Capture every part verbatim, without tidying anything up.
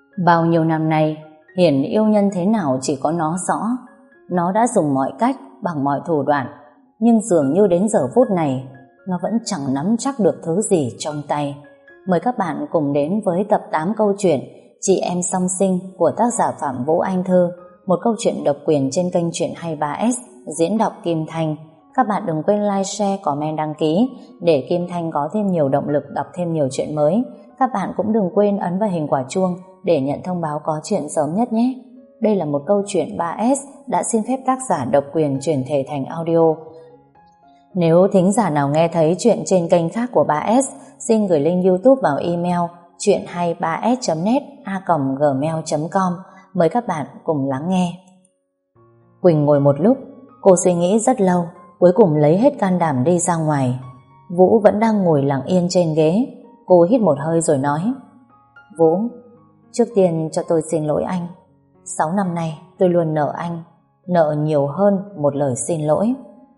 Bao nhiêu năm nay, Hiền yêu Nhân thế nào chỉ có nó rõ. Nó đã dùng mọi cách, bằng mọi thủ đoạn, nhưng dường như đến giờ phút này, nó vẫn chẳng nắm chắc được thứ gì trong tay. Mời các bạn cùng đến với tập tám câu chuyện Chị Em Song Sinh của tác giả Phạm Vũ Anh Thư, một câu chuyện độc quyền trên kênh Chuyện hai mươi ba ét, diễn đọc Kim Thanh. Các bạn đừng quên like, share, comment, đăng ký để Kim Thanh có thêm nhiều động lực đọc thêm nhiều chuyện mới. Các bạn cũng đừng quên ấn vào hình quả chuông để nhận thông báo có chuyện sớm nhất nhé. Đây là một câu chuyện ba ét đã xin phép tác giả độc quyền chuyển thể thành audio. Nếu thính giả nào nghe thấy chuyện trên kênh khác của ba ét, xin gửi link YouTube vào email chuyện hai mươi ba s chấm net a còng gmail chấm com. Mời các bạn cùng lắng nghe. Quỳnh ngồi một lúc, cô suy nghĩ rất lâu, cuối cùng lấy hết can đảm đi ra ngoài. Vũ vẫn đang ngồi lặng yên trên ghế. Cô hít một hơi rồi nói: Vũ, trước tiên cho tôi xin lỗi anh. Sáu năm nay tôi luôn nợ anh, nợ nhiều hơn một lời xin lỗi.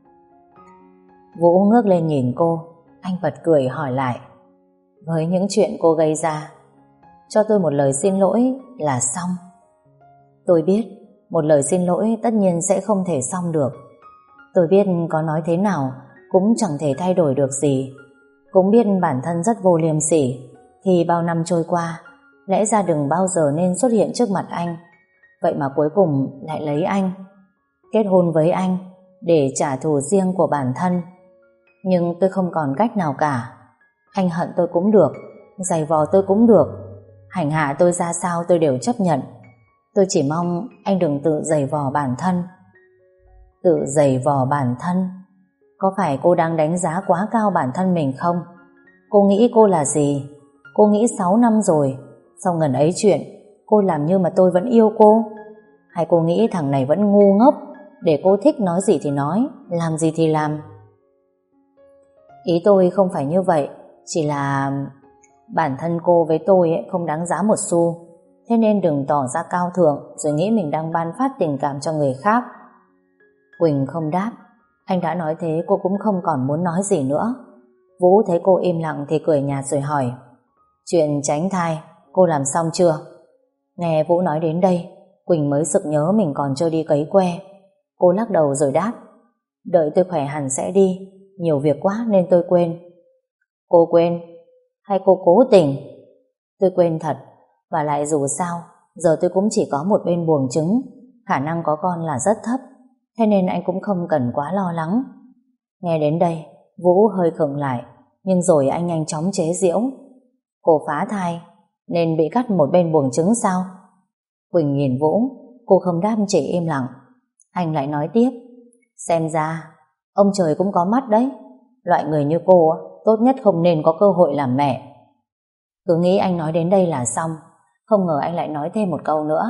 Vũ ngước lên nhìn cô. Anh bật cười hỏi lại: Với những chuyện cô gây ra, cho tôi một lời xin lỗi là xong. Tôi biết một lời xin lỗi tất nhiên sẽ không thể xong được. Tôi biết có nói thế nào cũng chẳng thể thay đổi được gì. Cũng biết bản thân rất vô liêm sỉ, thì bao năm trôi qua lẽ ra đừng bao giờ nên xuất hiện trước mặt anh. Vậy mà cuối cùng lại lấy anh, kết hôn với anh để trả thù riêng của bản thân. Nhưng tôi không còn cách nào cả. Anh hận tôi cũng được, giày vò tôi cũng được, hành hạ tôi ra sao tôi đều chấp nhận. Tôi chỉ mong anh đừng tự giày vò bản thân. Tự giày vò bản thân? Có phải cô đang đánh giá quá cao bản thân mình không? Cô nghĩ cô là gì? Cô nghĩ sáu năm rồi, sau ngần ấy chuyện, cô làm như mà tôi vẫn yêu cô? Hay cô nghĩ thằng này vẫn ngu ngốc, để cô thích nói gì thì nói, làm gì thì làm? Ý tôi không phải như vậy, chỉ là bản thân cô với tôi ấy không đáng giá một xu. Thế nên đừng tỏ ra cao thượng rồi nghĩ mình đang ban phát tình cảm cho người khác. Quỳnh không đáp. Anh đã nói thế cô cũng không còn muốn nói gì nữa. Vũ thấy cô im lặng thì cười nhạt rồi hỏi: Chuyện tránh thai cô làm xong chưa? Nghe Vũ nói đến đây, Quỳnh mới sực nhớ mình còn chưa đi cấy que. Cô lắc đầu rồi đáp: Đợi tôi khỏe hẳn sẽ đi, nhiều việc quá nên tôi quên. Cô quên? Hay cô cố tình? Tôi quên thật. Và lại dù sao giờ tôi cũng chỉ có một bên buồng trứng, khả năng có con là rất thấp. Thế nên anh cũng không cần quá lo lắng. Nghe đến đây, Vũ hơi khựng lại, nhưng rồi anh nhanh chóng chế giễu: Cô phá thai nên bị cắt một bên buồng trứng sao? Quỳnh nhìn Vũ, cô không đáp, chỉ im lặng. Anh lại nói tiếp: Xem ra ông trời cũng có mắt đấy. Loại người như cô tốt nhất không nên có cơ hội làm mẹ. Cứ nghĩ anh nói đến đây là xong, không ngờ anh lại nói thêm một câu nữa: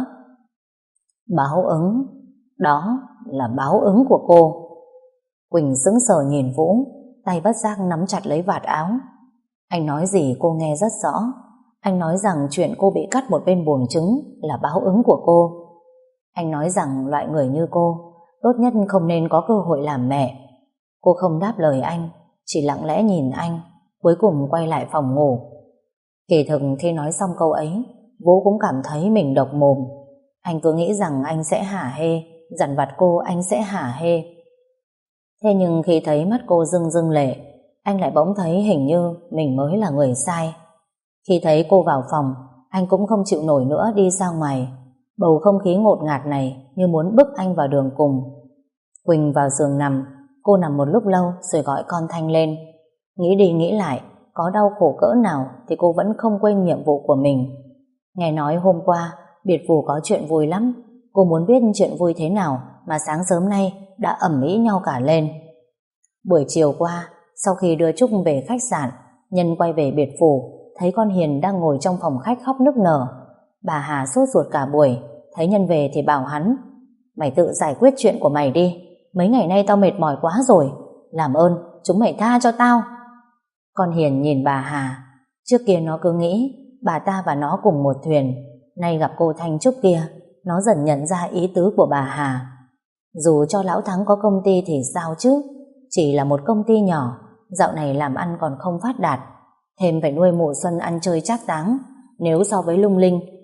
Báo ứng. Đó là báo ứng của cô. Quỳnh sững sờ nhìn Vũ, tay bất giác nắm chặt lấy vạt áo. Anh nói gì cô nghe rất rõ. Anh nói rằng chuyện cô bị cắt một bên buồng trứng là báo ứng của cô. Anh nói rằng loại người như cô tốt nhất không nên có cơ hội làm mẹ. Cô không đáp lời anh, chỉ lặng lẽ nhìn anh, cuối cùng quay lại phòng ngủ. Kỳ thực khi nói xong câu ấy, Vũ cũng cảm thấy mình độc mồm. Anh cứ nghĩ rằng anh sẽ hả hê, dằn vặt cô anh sẽ hả hê. Thế nhưng khi thấy mắt cô rưng rưng lệ, anh lại bỗng thấy hình như mình mới là người sai. Khi thấy cô vào phòng, anh cũng không chịu nổi nữa đi ra ngoài. Bầu không khí ngột ngạt này như muốn bức anh vào đường cùng. Quỳnh vào giường nằm. Cô nằm một lúc lâu rồi gọi con Thanh lên. Nghĩ đi nghĩ lại, có đau khổ cỡ nào thì cô vẫn không quên nhiệm vụ của mình. Nghe nói hôm qua biệt phủ có chuyện vui lắm. Cô muốn biết chuyện vui thế nào mà sáng sớm nay đã ầm ĩ nhau cả lên. Buổi chiều qua, sau khi đưa Trúc về khách sạn, Nhân quay về biệt phủ, thấy con Hiền đang ngồi trong phòng khách khóc nức nở. Bà Hà sốt ruột cả buổi, thấy Nhân về thì bảo hắn: Mày tự giải quyết chuyện của mày đi, mấy ngày nay tao mệt mỏi quá rồi, làm ơn chúng mày tha cho tao. Con Hiền nhìn bà Hà. Trước kia nó cứ nghĩ bà ta và nó cùng một thuyền, nay gặp cô Thanh Trúc kia, nó dần nhận ra ý tứ của bà Hà. Dù cho Lão Thắng có công ty thì sao chứ, chỉ là một công ty nhỏ, dạo này làm ăn còn không phát đạt, thêm phải nuôi mụ Xuân ăn chơi trác táng. Nếu so với Lung Linh,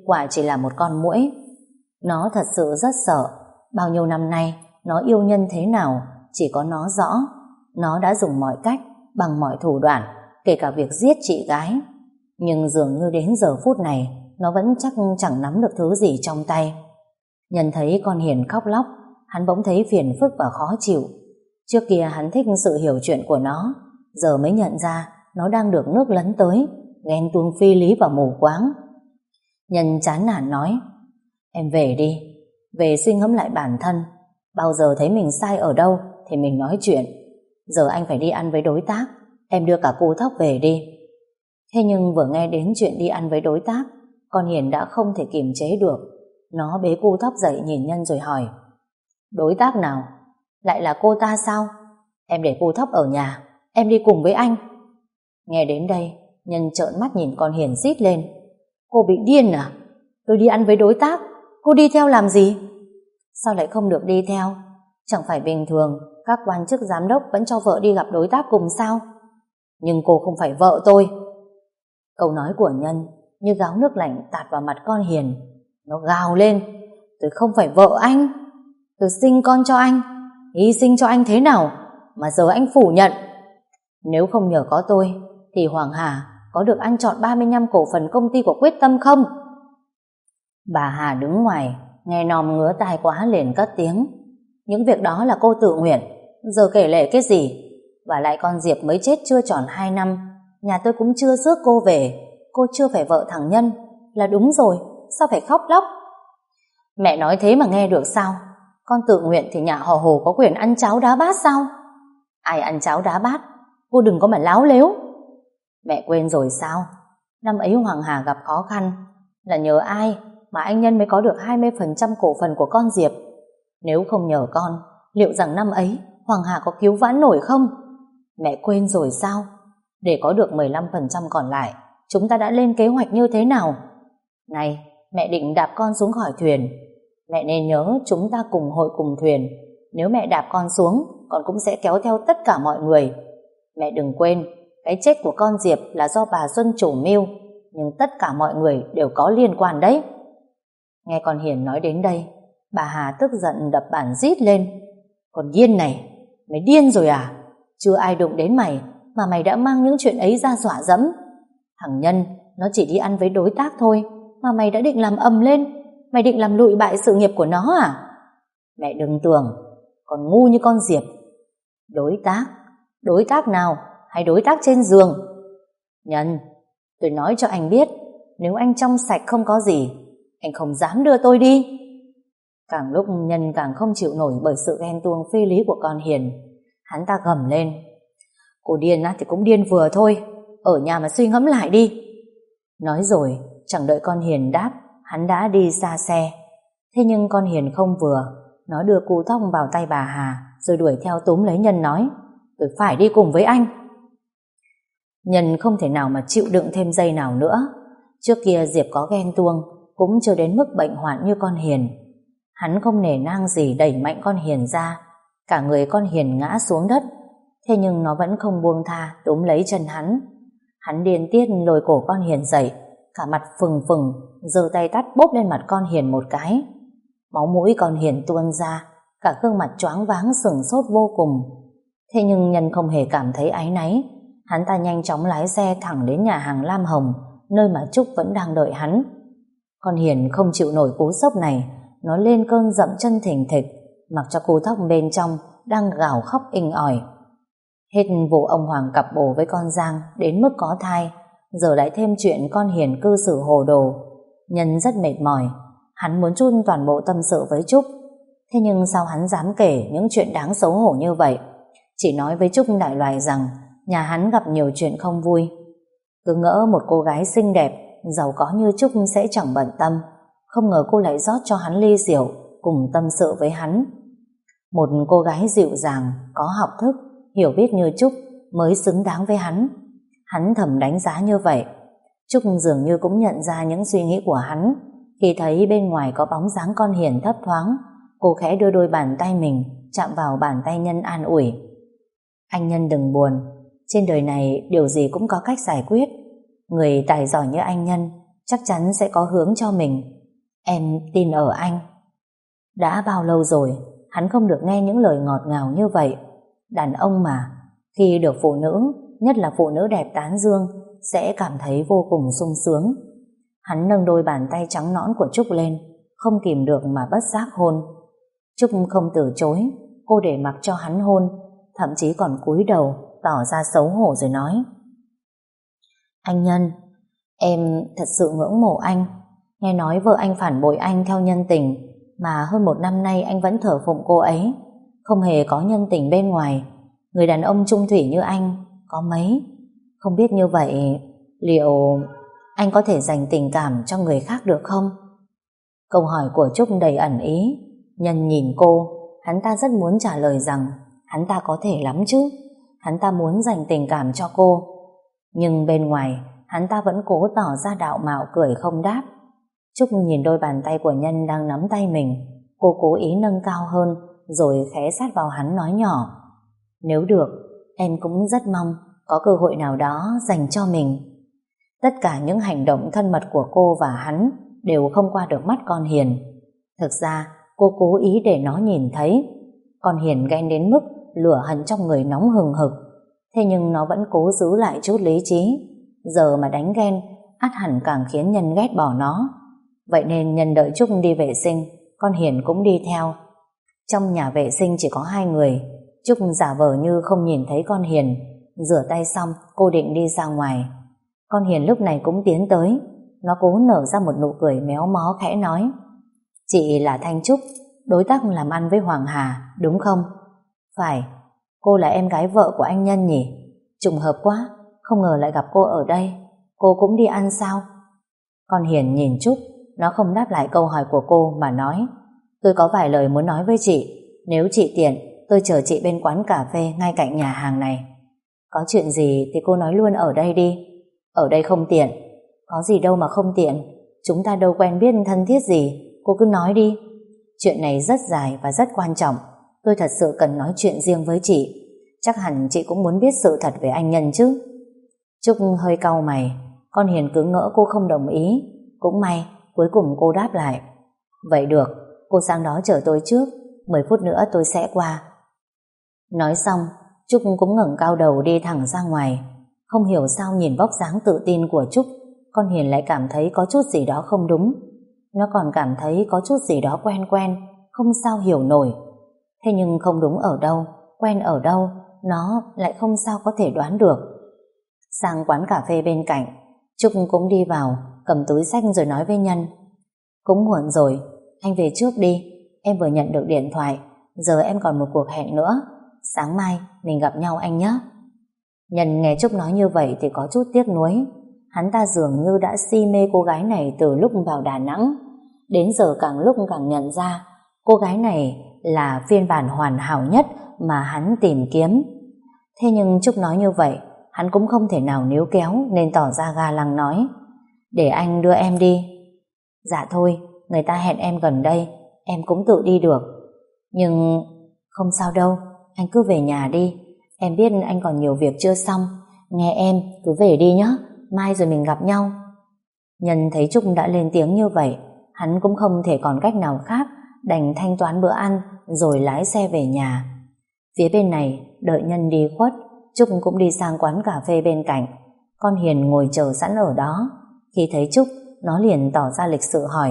quả chỉ là một con muỗi. Nó thật sự rất sợ. Bao nhiêu năm nay nó yêu Nhân thế nào chỉ có nó rõ. Nó đã dùng mọi cách, bằng mọi thủ đoạn, kể cả việc giết chị gái. Nhưng dường như đến giờ phút này nó vẫn chắc chẳng nắm được thứ gì trong tay. Nhân thấy con Hiền khóc lóc, hắn bỗng thấy phiền phức và khó chịu. Trước kia hắn thích sự hiểu chuyện của nó, giờ mới nhận ra nó đang được nước lấn tới, ghen tuông phi lý và mù quáng. Nhân chán nản nói: Em về đi, về suy ngẫm lại bản thân. Bao giờ thấy mình sai ở đâu thì mình nói chuyện. Giờ anh phải đi ăn với đối tác, em đưa cả cô Thóc về đi. Thế nhưng vừa nghe đến chuyện đi ăn với đối tác, con Hiền đã không thể kiềm chế được. Nó bế cô Thóc dậy nhìn Nhân rồi hỏi: Đối tác nào? Lại là cô ta sao? Em để cô Thóc ở nhà, em đi cùng với anh. Nghe đến đây, Nhân trợn mắt nhìn con Hiền rít lên: Cô bị điên à? Tôi đi ăn với đối tác, cô đi theo làm gì? Sao lại không được đi theo? Chẳng phải bình thường các quan chức giám đốc vẫn cho vợ đi gặp đối tác cùng sao? Nhưng cô không phải vợ tôi. Câu nói của Nhân như gáo nước lạnh tạt vào mặt con Hiền. Nó gào lên: Tôi không phải vợ anh. Tôi sinh con cho anh, hy sinh cho anh thế nào mà giờ anh phủ nhận? Nếu không nhờ có tôi thì Hoàng Hà có được ăn trọn ba mươi lăm cổ phần công ty của Quyết Tâm không? Bà Hà đứng ngoài nghe nòm ngứa tai quá liền cất tiếng: Những việc đó là cô tự nguyện, giờ kể lể cái gì? Và lại con Diệp mới chết chưa tròn hai năm, nhà tôi cũng chưa rước cô về, cô chưa phải vợ thằng Nhân là đúng rồi, sao phải khóc lóc? Mẹ nói thế mà nghe được sao? Con tự nguyện thì nhà họ Hồ có quyền ăn cháo đá bát sao? Ai ăn cháo đá bát? Cô đừng có mà láo lếu. Mẹ quên rồi sao? Năm ấy Hoàng Hà gặp khó khăn là nhờ ai mà anh Nhân mới có được hai mươi phần trăm cổ phần của con Diệp? Nếu không nhờ con, liệu rằng năm ấy Hoàng Hà có cứu vãn nổi không? Mẹ quên rồi sao? Để có được mười lăm phần trăm còn lại, chúng ta đã lên kế hoạch như thế nào? Này, mẹ định đạp con xuống khỏi thuyền. Mẹ nên nhớ chúng ta cùng hội cùng thuyền. Nếu mẹ đạp con xuống, con cũng sẽ kéo theo tất cả mọi người. Mẹ đừng quên, cái chết của con Diệp là do bà Xuân chủ mưu, nhưng tất cả mọi người đều có liên quan đấy. Nghe con Hiền nói đến đây, bà Hà tức giận đập bàn rít lên: Con điên này, mày điên rồi à? Chưa ai đụng đến mày mà mày đã mang những chuyện ấy ra dọa dẫm. Thằng Nhân nó chỉ đi ăn với đối tác thôi mà mày đã định làm ầm lên. Mày định làm lụi bại sự nghiệp của nó à? Mẹ đừng tưởng còn ngu như con Diệp. Đối tác? Đối tác nào? Hay đối tác trên giường? Nhân, tôi nói cho anh biết, nếu anh trong sạch không có gì, anh không dám đưa tôi đi. Càng lúc Nhân càng không chịu nổi bởi sự ghen tuông phi lý của con Hiền. Hắn ta gầm lên: Cô điên á thì cũng điên vừa thôi, ở nhà mà suy ngẫm lại đi. Nói rồi chẳng đợi con Hiền đáp, hắn đã đi xa xe. Thế nhưng con Hiền không vừa, nó đưa cu Thóc vào tay bà Hà rồi đuổi theo túm lấy Nhân nói: Tôi phải đi cùng với anh. Nhân không thể nào mà chịu đựng thêm giây nào nữa. Trước kia Diệp có ghen tuông cũng chưa đến mức bệnh hoạn như con Hiền. Hắn không nể nang gì đẩy mạnh con Hiền ra, cả người con Hiền ngã xuống đất. Thế nhưng nó vẫn không buông tha, túm lấy chân hắn. Hắn điên tiết lôi cổ con Hiền dậy, cả mặt phừng phừng, giơ tay tát bốp lên mặt con Hiền một cái. Máu mũi con Hiền tuôn ra, cả gương mặt choáng váng sửng sốt vô cùng. Thế nhưng Nhân không hề cảm thấy áy náy. Hắn ta nhanh chóng lái xe thẳng đến nhà hàng Lam Hồng, nơi mà Trúc vẫn đang đợi hắn. Con Hiền không chịu nổi cú sốc này, nó lên cơn dậm chân thình thịch, mặc cho cô Thóc bên trong đang gào khóc inh ỏi. Hết vụ ông Hoàng cặp bồ với con Giang đến mức có thai, giờ lại thêm chuyện con Hiền cư xử hồ đồ. Nhân rất mệt mỏi, hắn muốn chôn toàn bộ tâm sự với Trúc. Thế nhưng sao hắn dám kể những chuyện đáng xấu hổ như vậy? Chỉ nói với Trúc đại loại rằng nhà hắn gặp nhiều chuyện không vui. Cứ ngỡ một cô gái xinh đẹp, giàu có như Trúc sẽ chẳng bận tâm, không ngờ cô lại rót cho hắn ly rượu, cùng tâm sự với hắn. Một cô gái dịu dàng, có học thức, hiểu biết như Trúc mới xứng đáng với hắn. Hắn thầm đánh giá như vậy. Trúc dường như cũng nhận ra những suy nghĩ của hắn. Khi thấy bên ngoài có bóng dáng con Hiền thấp thoáng, cô khẽ đưa đôi bàn tay mình chạm vào bàn tay Nhân an ủi: Anh Nhân đừng buồn, trên đời này điều gì cũng có cách giải quyết. Người tài giỏi như anh Nhân chắc chắn sẽ có hướng cho mình. Em tin ở anh. Đã bao lâu rồi hắn không được nghe những lời ngọt ngào như vậy. Đàn ông mà, khi được phụ nữ, nhất là phụ nữ đẹp tán dương, sẽ cảm thấy vô cùng sung sướng. Hắn nâng đôi bàn tay trắng nõn của Trúc lên, không kìm được mà bất giác hôn. Trúc không từ chối, cô để mặc cho hắn hôn, thậm chí còn cúi đầu tỏ ra xấu hổ rồi nói: Anh Nhân, em thật sự ngưỡng mộ anh. Nghe nói vợ anh phản bội anh theo nhân tình, mà hơn một năm nay anh vẫn thờ phụng cô ấy, không hề có nhân tình bên ngoài. Người đàn ông trung thủy như anh có mấy. Không biết như vậy liệu anh có thể dành tình cảm cho người khác được không? Câu hỏi của Trúc đầy ẩn ý. Nhân nhìn cô, hắn ta rất muốn trả lời rằng hắn ta có thể lắm chứ, hắn ta muốn dành tình cảm cho cô. Nhưng bên ngoài hắn ta vẫn cố tỏ ra đạo mạo cười không đáp. Trúc nhìn đôi bàn tay của Nhân đang nắm tay mình, cô cố ý nâng cao hơn rồi khẽ sát vào hắn nói nhỏ: Nếu được, em cũng rất mong có cơ hội nào đó dành cho mình. Tất cả những hành động thân mật của cô và hắn đều không qua được mắt con Hiền. Thực ra cô cố ý để nó nhìn thấy. Con Hiền ghen đến mức lửa hận trong người nóng hừng hực, thế nhưng nó vẫn cố giữ lại chút lý trí. Giờ mà đánh ghen ắt hẳn càng khiến Nhân ghét bỏ nó. Vậy nên Nhân đợi Trúc đi vệ sinh, con Hiền cũng đi theo. Trong nhà vệ sinh chỉ có hai người. Trúc giả vờ như không nhìn thấy con Hiền. Rửa tay xong cô định đi ra ngoài. Con Hiền lúc này cũng tiến tới. Nó cố nở ra một nụ cười méo mó khẽ nói: Chị là Thanh Trúc, đối tác làm ăn với Hoàng Hà, đúng không? Phải, cô là em gái vợ của anh Nhân nhỉ? Trùng hợp quá, không ngờ lại gặp cô ở đây. Cô cũng đi ăn sao? Con Hiền nhìn Trúc, nó không đáp lại câu hỏi của cô mà nói: Tôi có vài lời muốn nói với chị. Nếu chị tiện, tôi chờ chị bên quán cà phê ngay cạnh nhà hàng này. Có chuyện gì thì cô nói luôn ở đây đi. Ở đây không tiện. Có gì đâu mà không tiện, chúng ta đâu quen biết thân thiết gì. Cô cứ nói đi. Chuyện này rất dài và rất quan trọng. Tôi thật sự cần nói chuyện riêng với chị. Chắc hẳn chị cũng muốn biết sự thật về anh Nhân chứ. Trúc hơi cau mày. Con Hiền cứ ngỡ cô không đồng ý. Cũng may cuối cùng cô đáp lại: Vậy được, cô sang đó chờ tôi trước, mười phút nữa tôi sẽ qua. Nói xong Trúc cũng ngẩng cao đầu đi thẳng ra ngoài. Không hiểu sao nhìn vóc dáng tự tin của Trúc, con Hiền lại cảm thấy có chút gì đó không đúng. Nó còn cảm thấy có chút gì đó quen quen, không sao hiểu nổi. Thế nhưng không đúng ở đâu, quen ở đâu, nó lại không sao có thể đoán được. Sang quán cà phê bên cạnh, Trúc cũng đi vào, cầm túi xách rồi nói với Nhân: Cũng muộn rồi, anh về trước đi. Em vừa nhận được điện thoại, giờ em còn một cuộc hẹn nữa. Sáng mai mình gặp nhau anh nhé. Nhân nghe Trúc nói như vậy thì có chút tiếc nuối. Hắn ta dường như đã si mê cô gái này từ lúc vào Đà Nẵng. Đến giờ càng lúc càng nhận ra cô gái này là phiên bản hoàn hảo nhất mà hắn tìm kiếm. Thế nhưng Trúc nói như vậy, hắn cũng không thể nào níu kéo nên tỏ ra ga lăng nói: Để anh đưa em đi. Dạ thôi, người ta hẹn em gần đây, em cũng tự đi được. Nhưng không sao đâu, anh cứ về nhà đi. Em biết anh còn nhiều việc chưa xong. Nghe em, cứ về đi nhé, mai rồi mình gặp nhau. Nhân thấy Trúc đã lên tiếng như vậy, hắn cũng không thể còn cách nào khác, đành thanh toán bữa ăn rồi lái xe về nhà. Phía bên này đợi Nhân đi khuất, Trúc cũng đi sang quán cà phê bên cạnh. Con Hiền ngồi chờ sẵn ở đó. Khi thấy Trúc, nó liền tỏ ra lịch sự hỏi: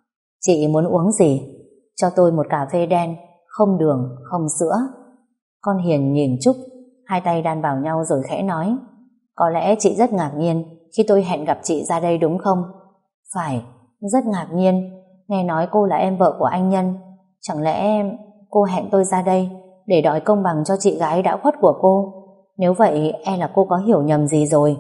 Chị muốn uống gì? Cho tôi một cà phê đen, không đường, không sữa. Con Hiền nhìn Trúc, hai tay đan vào nhau rồi khẽ nói: Có lẽ chị rất ngạc nhiên khi tôi hẹn gặp chị ra đây đúng không? Phải, rất ngạc nhiên. Nghe nói cô là em vợ của anh Nhân. Chẳng lẽ cô hẹn tôi ra đây để đòi công bằng cho chị gái đã khuất của cô? Nếu vậy e là cô có hiểu nhầm gì rồi.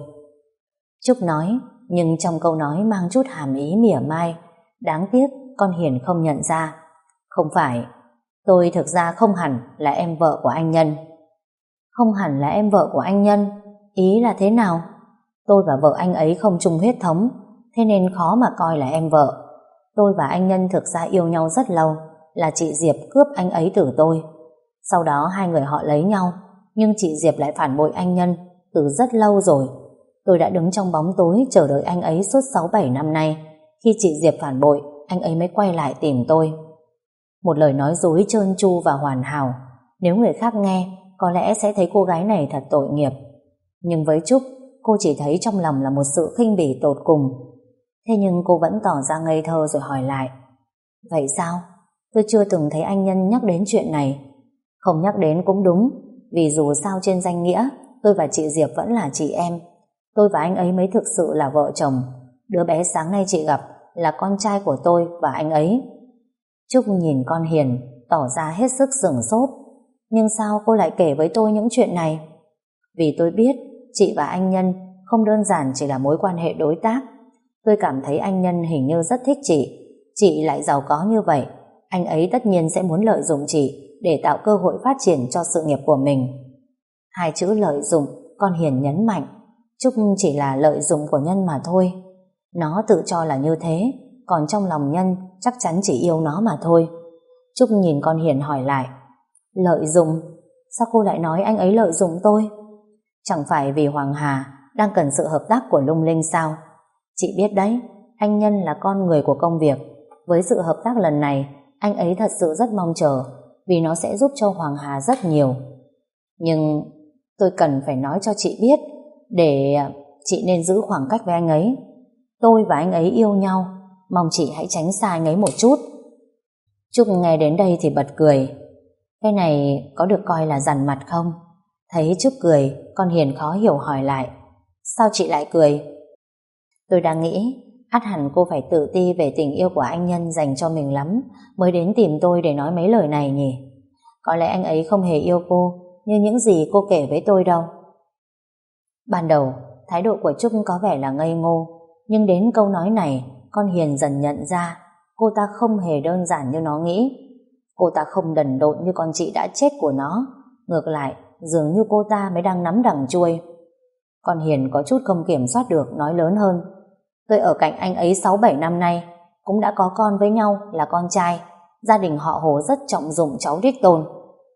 Trúc nói, nhưng trong câu nói mang chút hàm ý mỉa mai. Đáng tiếc con Hiền không nhận ra. Không phải, tôi thực ra không hẳn là em vợ của anh Nhân. Không hẳn là em vợ của anh Nhân? Ý là thế nào? Tôi và vợ anh ấy không chung huyết thống, thế nên khó mà coi là em vợ. Tôi và anh Nhân thực ra yêu nhau rất lâu, là chị Diệp cướp anh ấy từ tôi. Sau đó hai người họ lấy nhau, nhưng chị Diệp lại phản bội anh Nhân từ rất lâu rồi. Tôi đã đứng trong bóng tối chờ đợi anh ấy suốt sáu bảy năm nay. Khi chị Diệp phản bội, anh ấy mới quay lại tìm tôi. Một lời nói dối trơn tru và hoàn hảo. Nếu người khác nghe, có lẽ sẽ thấy cô gái này thật tội nghiệp. Nhưng với Trúc, cô chỉ thấy trong lòng là một sự khinh bỉ tột cùng. Thế nhưng cô vẫn tỏ ra ngây thơ rồi hỏi lại: vậy sao? Tôi chưa từng thấy anh Nhân nhắc đến chuyện này. Không nhắc đến cũng đúng, vì dù sao trên danh nghĩa, tôi và chị Diệp vẫn là chị em. Tôi và anh ấy mới thực sự là vợ chồng. Đứa bé sáng nay chị gặp là con trai của tôi và anh ấy. Trúc nhìn con Hiền, tỏ ra hết sức sửng sốt. Nhưng sao cô lại kể với tôi những chuyện này? Vì tôi biết chị và anh Nhân không đơn giản chỉ là mối quan hệ đối tác. Tôi cảm thấy anh Nhân hình như rất thích chị. Chị lại giàu có như vậy, anh ấy tất nhiên sẽ muốn lợi dụng chị để tạo cơ hội phát triển cho sự nghiệp của mình. Hai chữ lợi dụng con Hiền nhấn mạnh. Trúc chỉ là lợi dụng của Nhân mà thôi. Nó tự cho là như thế, còn trong lòng Nhân chắc chắn chỉ yêu nó mà thôi. Trúc nhìn con Hiền hỏi lại: lợi dụng? Sao cô lại nói anh ấy lợi dụng tôi? Chẳng phải vì Hoàng Hà đang cần sự hợp tác của Lung Linh sao? Chị biết đấy, anh Nhân là con người của công việc. Với sự hợp tác lần này, anh ấy thật sự rất mong chờ, vì nó sẽ giúp cho Hoàng Hà rất nhiều. Nhưng tôi cần phải nói cho chị biết, để chị nên giữ khoảng cách với anh ấy. Tôi và anh ấy yêu nhau, mong chị hãy tránh xa anh ấy một chút. Trúc nghe đến đây thì bật cười. Cái này có được coi là dằn mặt không? Thấy Trúc cười, con Hiền khó hiểu hỏi lại: sao chị lại cười? Tôi đang nghĩ ắt hẳn cô phải tự ti về tình yêu của anh Nhân dành cho mình lắm mới đến tìm tôi để nói mấy lời này nhỉ. Có lẽ anh ấy không hề yêu cô như những gì cô kể với tôi đâu. Ban đầu thái độ của Trúc có vẻ là ngây ngô, nhưng đến câu nói này con Hiền dần nhận ra cô ta không hề đơn giản như nó nghĩ. Cô ta không đần độn như con chị đã chết của nó. Ngược lại, dường như cô ta mới đang nắm đằng chuôi. Con Hiền có chút không kiểm soát được, nói lớn hơn: tôi ở cạnh anh ấy sáu bảy năm nay, cũng đã có con với nhau là con trai. Gia đình họ Hồ rất trọng dụng cháu đích tôn.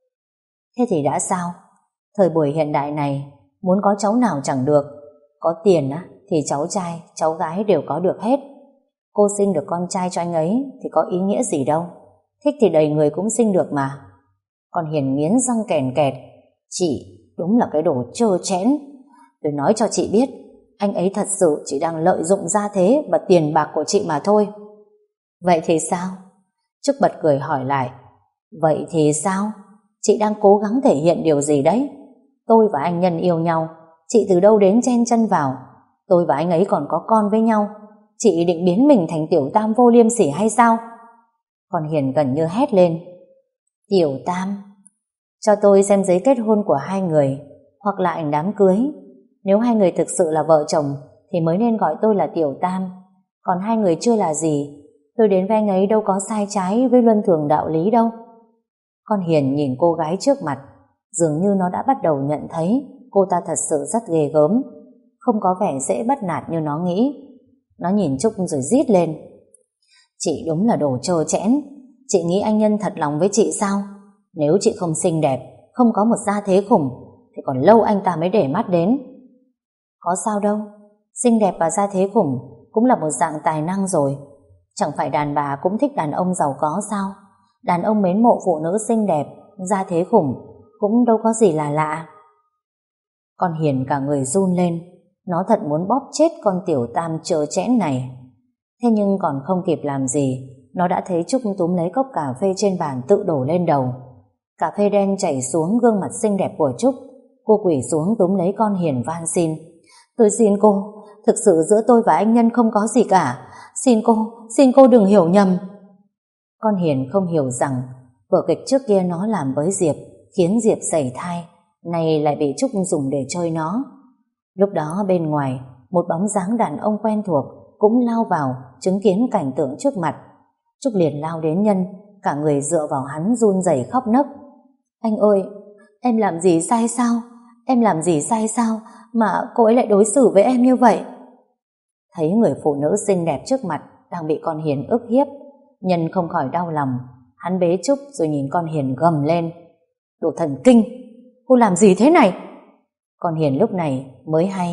Thế thì đã sao? Thời buổi hiện đại này, muốn có cháu nào chẳng được. Có tiền á, thì cháu trai, cháu gái đều có được hết. Cô sinh được con trai cho anh ấy thì có ý nghĩa gì đâu. Thích thì đầy người cũng sinh được mà. Con Hiền nghiến răng kèn kẹt: chị đúng là cái đồ trơ trẽn. Tôi nói cho chị biết, anh ấy thật sự chỉ đang lợi dụng gia thế và tiền bạc của chị mà thôi. Vậy thì sao? Trúc bật cười hỏi lại: vậy thì sao? Chị đang cố gắng thể hiện điều gì đấy? Tôi và anh Nhân yêu nhau, chị từ đâu đến chen chân vào? Tôi và anh ấy còn có con với nhau, chị định biến mình thành tiểu tam vô liêm sỉ hay sao? Con Hiền gần như hét lên: tiểu tam? Cho tôi xem giấy kết hôn của hai người, hoặc là ảnh đám cưới. Nếu hai người thực sự là vợ chồng thì mới nên gọi tôi là tiểu tam. Còn hai người chưa là gì, tôi đến với anh ấy đâu có sai trái với luân thường đạo lý đâu. Con Hiền nhìn cô gái trước mặt, dường như nó đã bắt đầu nhận thấy cô ta thật sự rất ghê gớm, không có vẻ dễ bắt nạt như nó nghĩ. Nó nhìn Trúc rồi rít lên: chị đúng là đồ trơ trẽn. Chị nghĩ anh Nhân thật lòng với chị sao? Nếu chị không xinh đẹp, không có một gia thế khủng, thì còn lâu anh ta mới để mắt đến. Có sao đâu, xinh đẹp và gia thế khủng cũng là một dạng tài năng rồi. Chẳng phải đàn bà cũng thích đàn ông giàu có sao? Đàn ông mến mộ phụ nữ xinh đẹp, gia thế khủng cũng đâu có gì là lạ. Con Hiền cả người run lên. Nó thật muốn bóp chết con tiểu tam trơ trẽn này. Thế nhưng còn không kịp làm gì, nó đã thấy Trúc túm lấy cốc cà phê trên bàn tự đổ lên đầu. Cà phê đen chảy xuống gương mặt xinh đẹp của Trúc. Cô quỳ xuống túm lấy con Hiền van xin: tôi xin cô, thực sự giữa tôi và anh Nhân không có gì cả. Xin cô, xin cô đừng hiểu nhầm. Con Hiền không hiểu rằng vở kịch trước kia nó làm với Diệp khiến Diệp sẩy thai, nay lại bị Trúc dùng để chơi nó. Lúc đó bên ngoài, một bóng dáng đàn ông quen thuộc cũng lao vào chứng kiến cảnh tượng trước mặt. Trúc liền lao đến Nhân, cả người dựa vào hắn run rẩy khóc nấc: anh ơi, em làm gì sai sao? Em làm gì sai sao mà cô ấy lại đối xử với em như vậy? Thấy người phụ nữ xinh đẹp trước mặt đang bị con Hiền ức hiếp, Nhân không khỏi đau lòng. Hắn bế Trúc rồi nhìn con Hiền gầm lên: đồ thần kinh, cô làm gì thế này? Con Hiền lúc này mới hay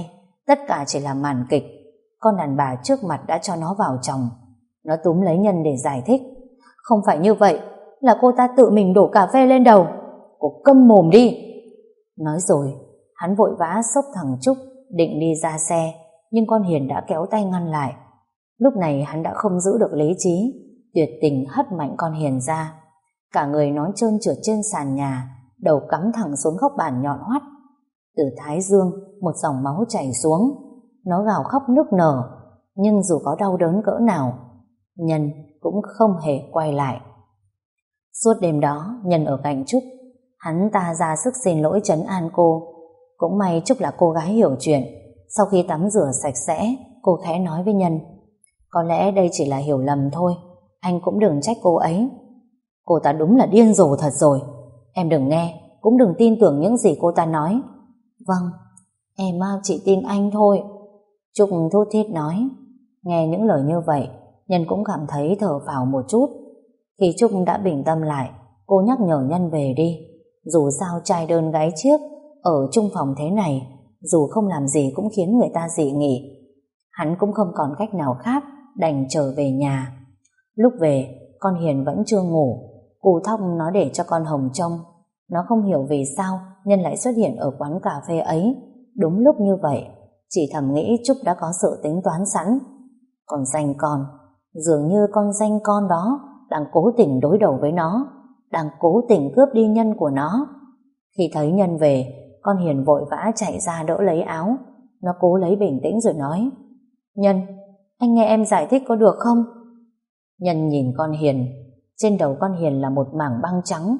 Tất cả chỉ là màn kịch. Con đàn bà trước mặt đã cho nó vào chồng. Nó túm lấy Nhân để giải thích. Không phải như vậy, là cô ta tự mình đổ cà phê lên đầu. Cô câm mồm đi. Nói rồi, hắn vội vã xốc thằng Trúc định đi ra xe, nhưng con Hiền đã kéo tay ngăn lại. Lúc này hắn đã không giữ được lý trí, tuyệt tình hất mạnh con Hiền ra. Cả người nó trơn trượt trên sàn nhà, đầu cắm thẳng xuống góc bàn nhọn hoắt. Từ thái dương một dòng máu chảy xuống. Nó gào khóc nức nở, nhưng dù có đau đớn cỡ nào, Nhân cũng không hề quay lại. Suốt đêm đó, Nhân ở cạnh Trúc. Hắn ta ra sức xin lỗi trấn an cô. Cũng may Trúc là cô gái hiểu chuyện. Sau khi tắm rửa sạch sẽ, cô khẽ nói với Nhân: có lẽ đây chỉ là hiểu lầm thôi, anh cũng đừng trách cô ấy. Cô ta đúng là điên rồ thật rồi. Em đừng nghe, cũng đừng tin tưởng những gì cô ta nói. Vâng, em chỉ tin anh thôi, Trúc thút thít nói. Nghe những lời như vậy, Nhân cũng cảm thấy thở phào một chút. Khi Trúc đã bình tâm lại, cô nhắc nhở Nhân về đi. Dù sao trai đơn gái chiếc, ở chung phòng thế này, dù không làm gì cũng khiến người ta dị nghị. Hắn cũng không còn cách nào khác, đành trở về nhà. Lúc về, con Hiền vẫn chưa ngủ. Cô thóc nó để cho con Hồng trông. Nó không hiểu vì sao Nhân lại xuất hiện ở quán cà phê ấy đúng lúc như vậy. Chỉ thầm nghĩ Trúc đã có sự tính toán sẵn. Còn danh con, dường như con danh con đó đang cố tình đối đầu với nó, đang cố tình cướp đi Nhân của nó. Khi thấy Nhân về, con Hiền vội vã chạy ra đỡ lấy áo. Nó cố lấy bình tĩnh rồi nói: Nhân, anh nghe em giải thích có được không? Nhân nhìn con Hiền. Trên đầu con Hiền là một mảng băng trắng,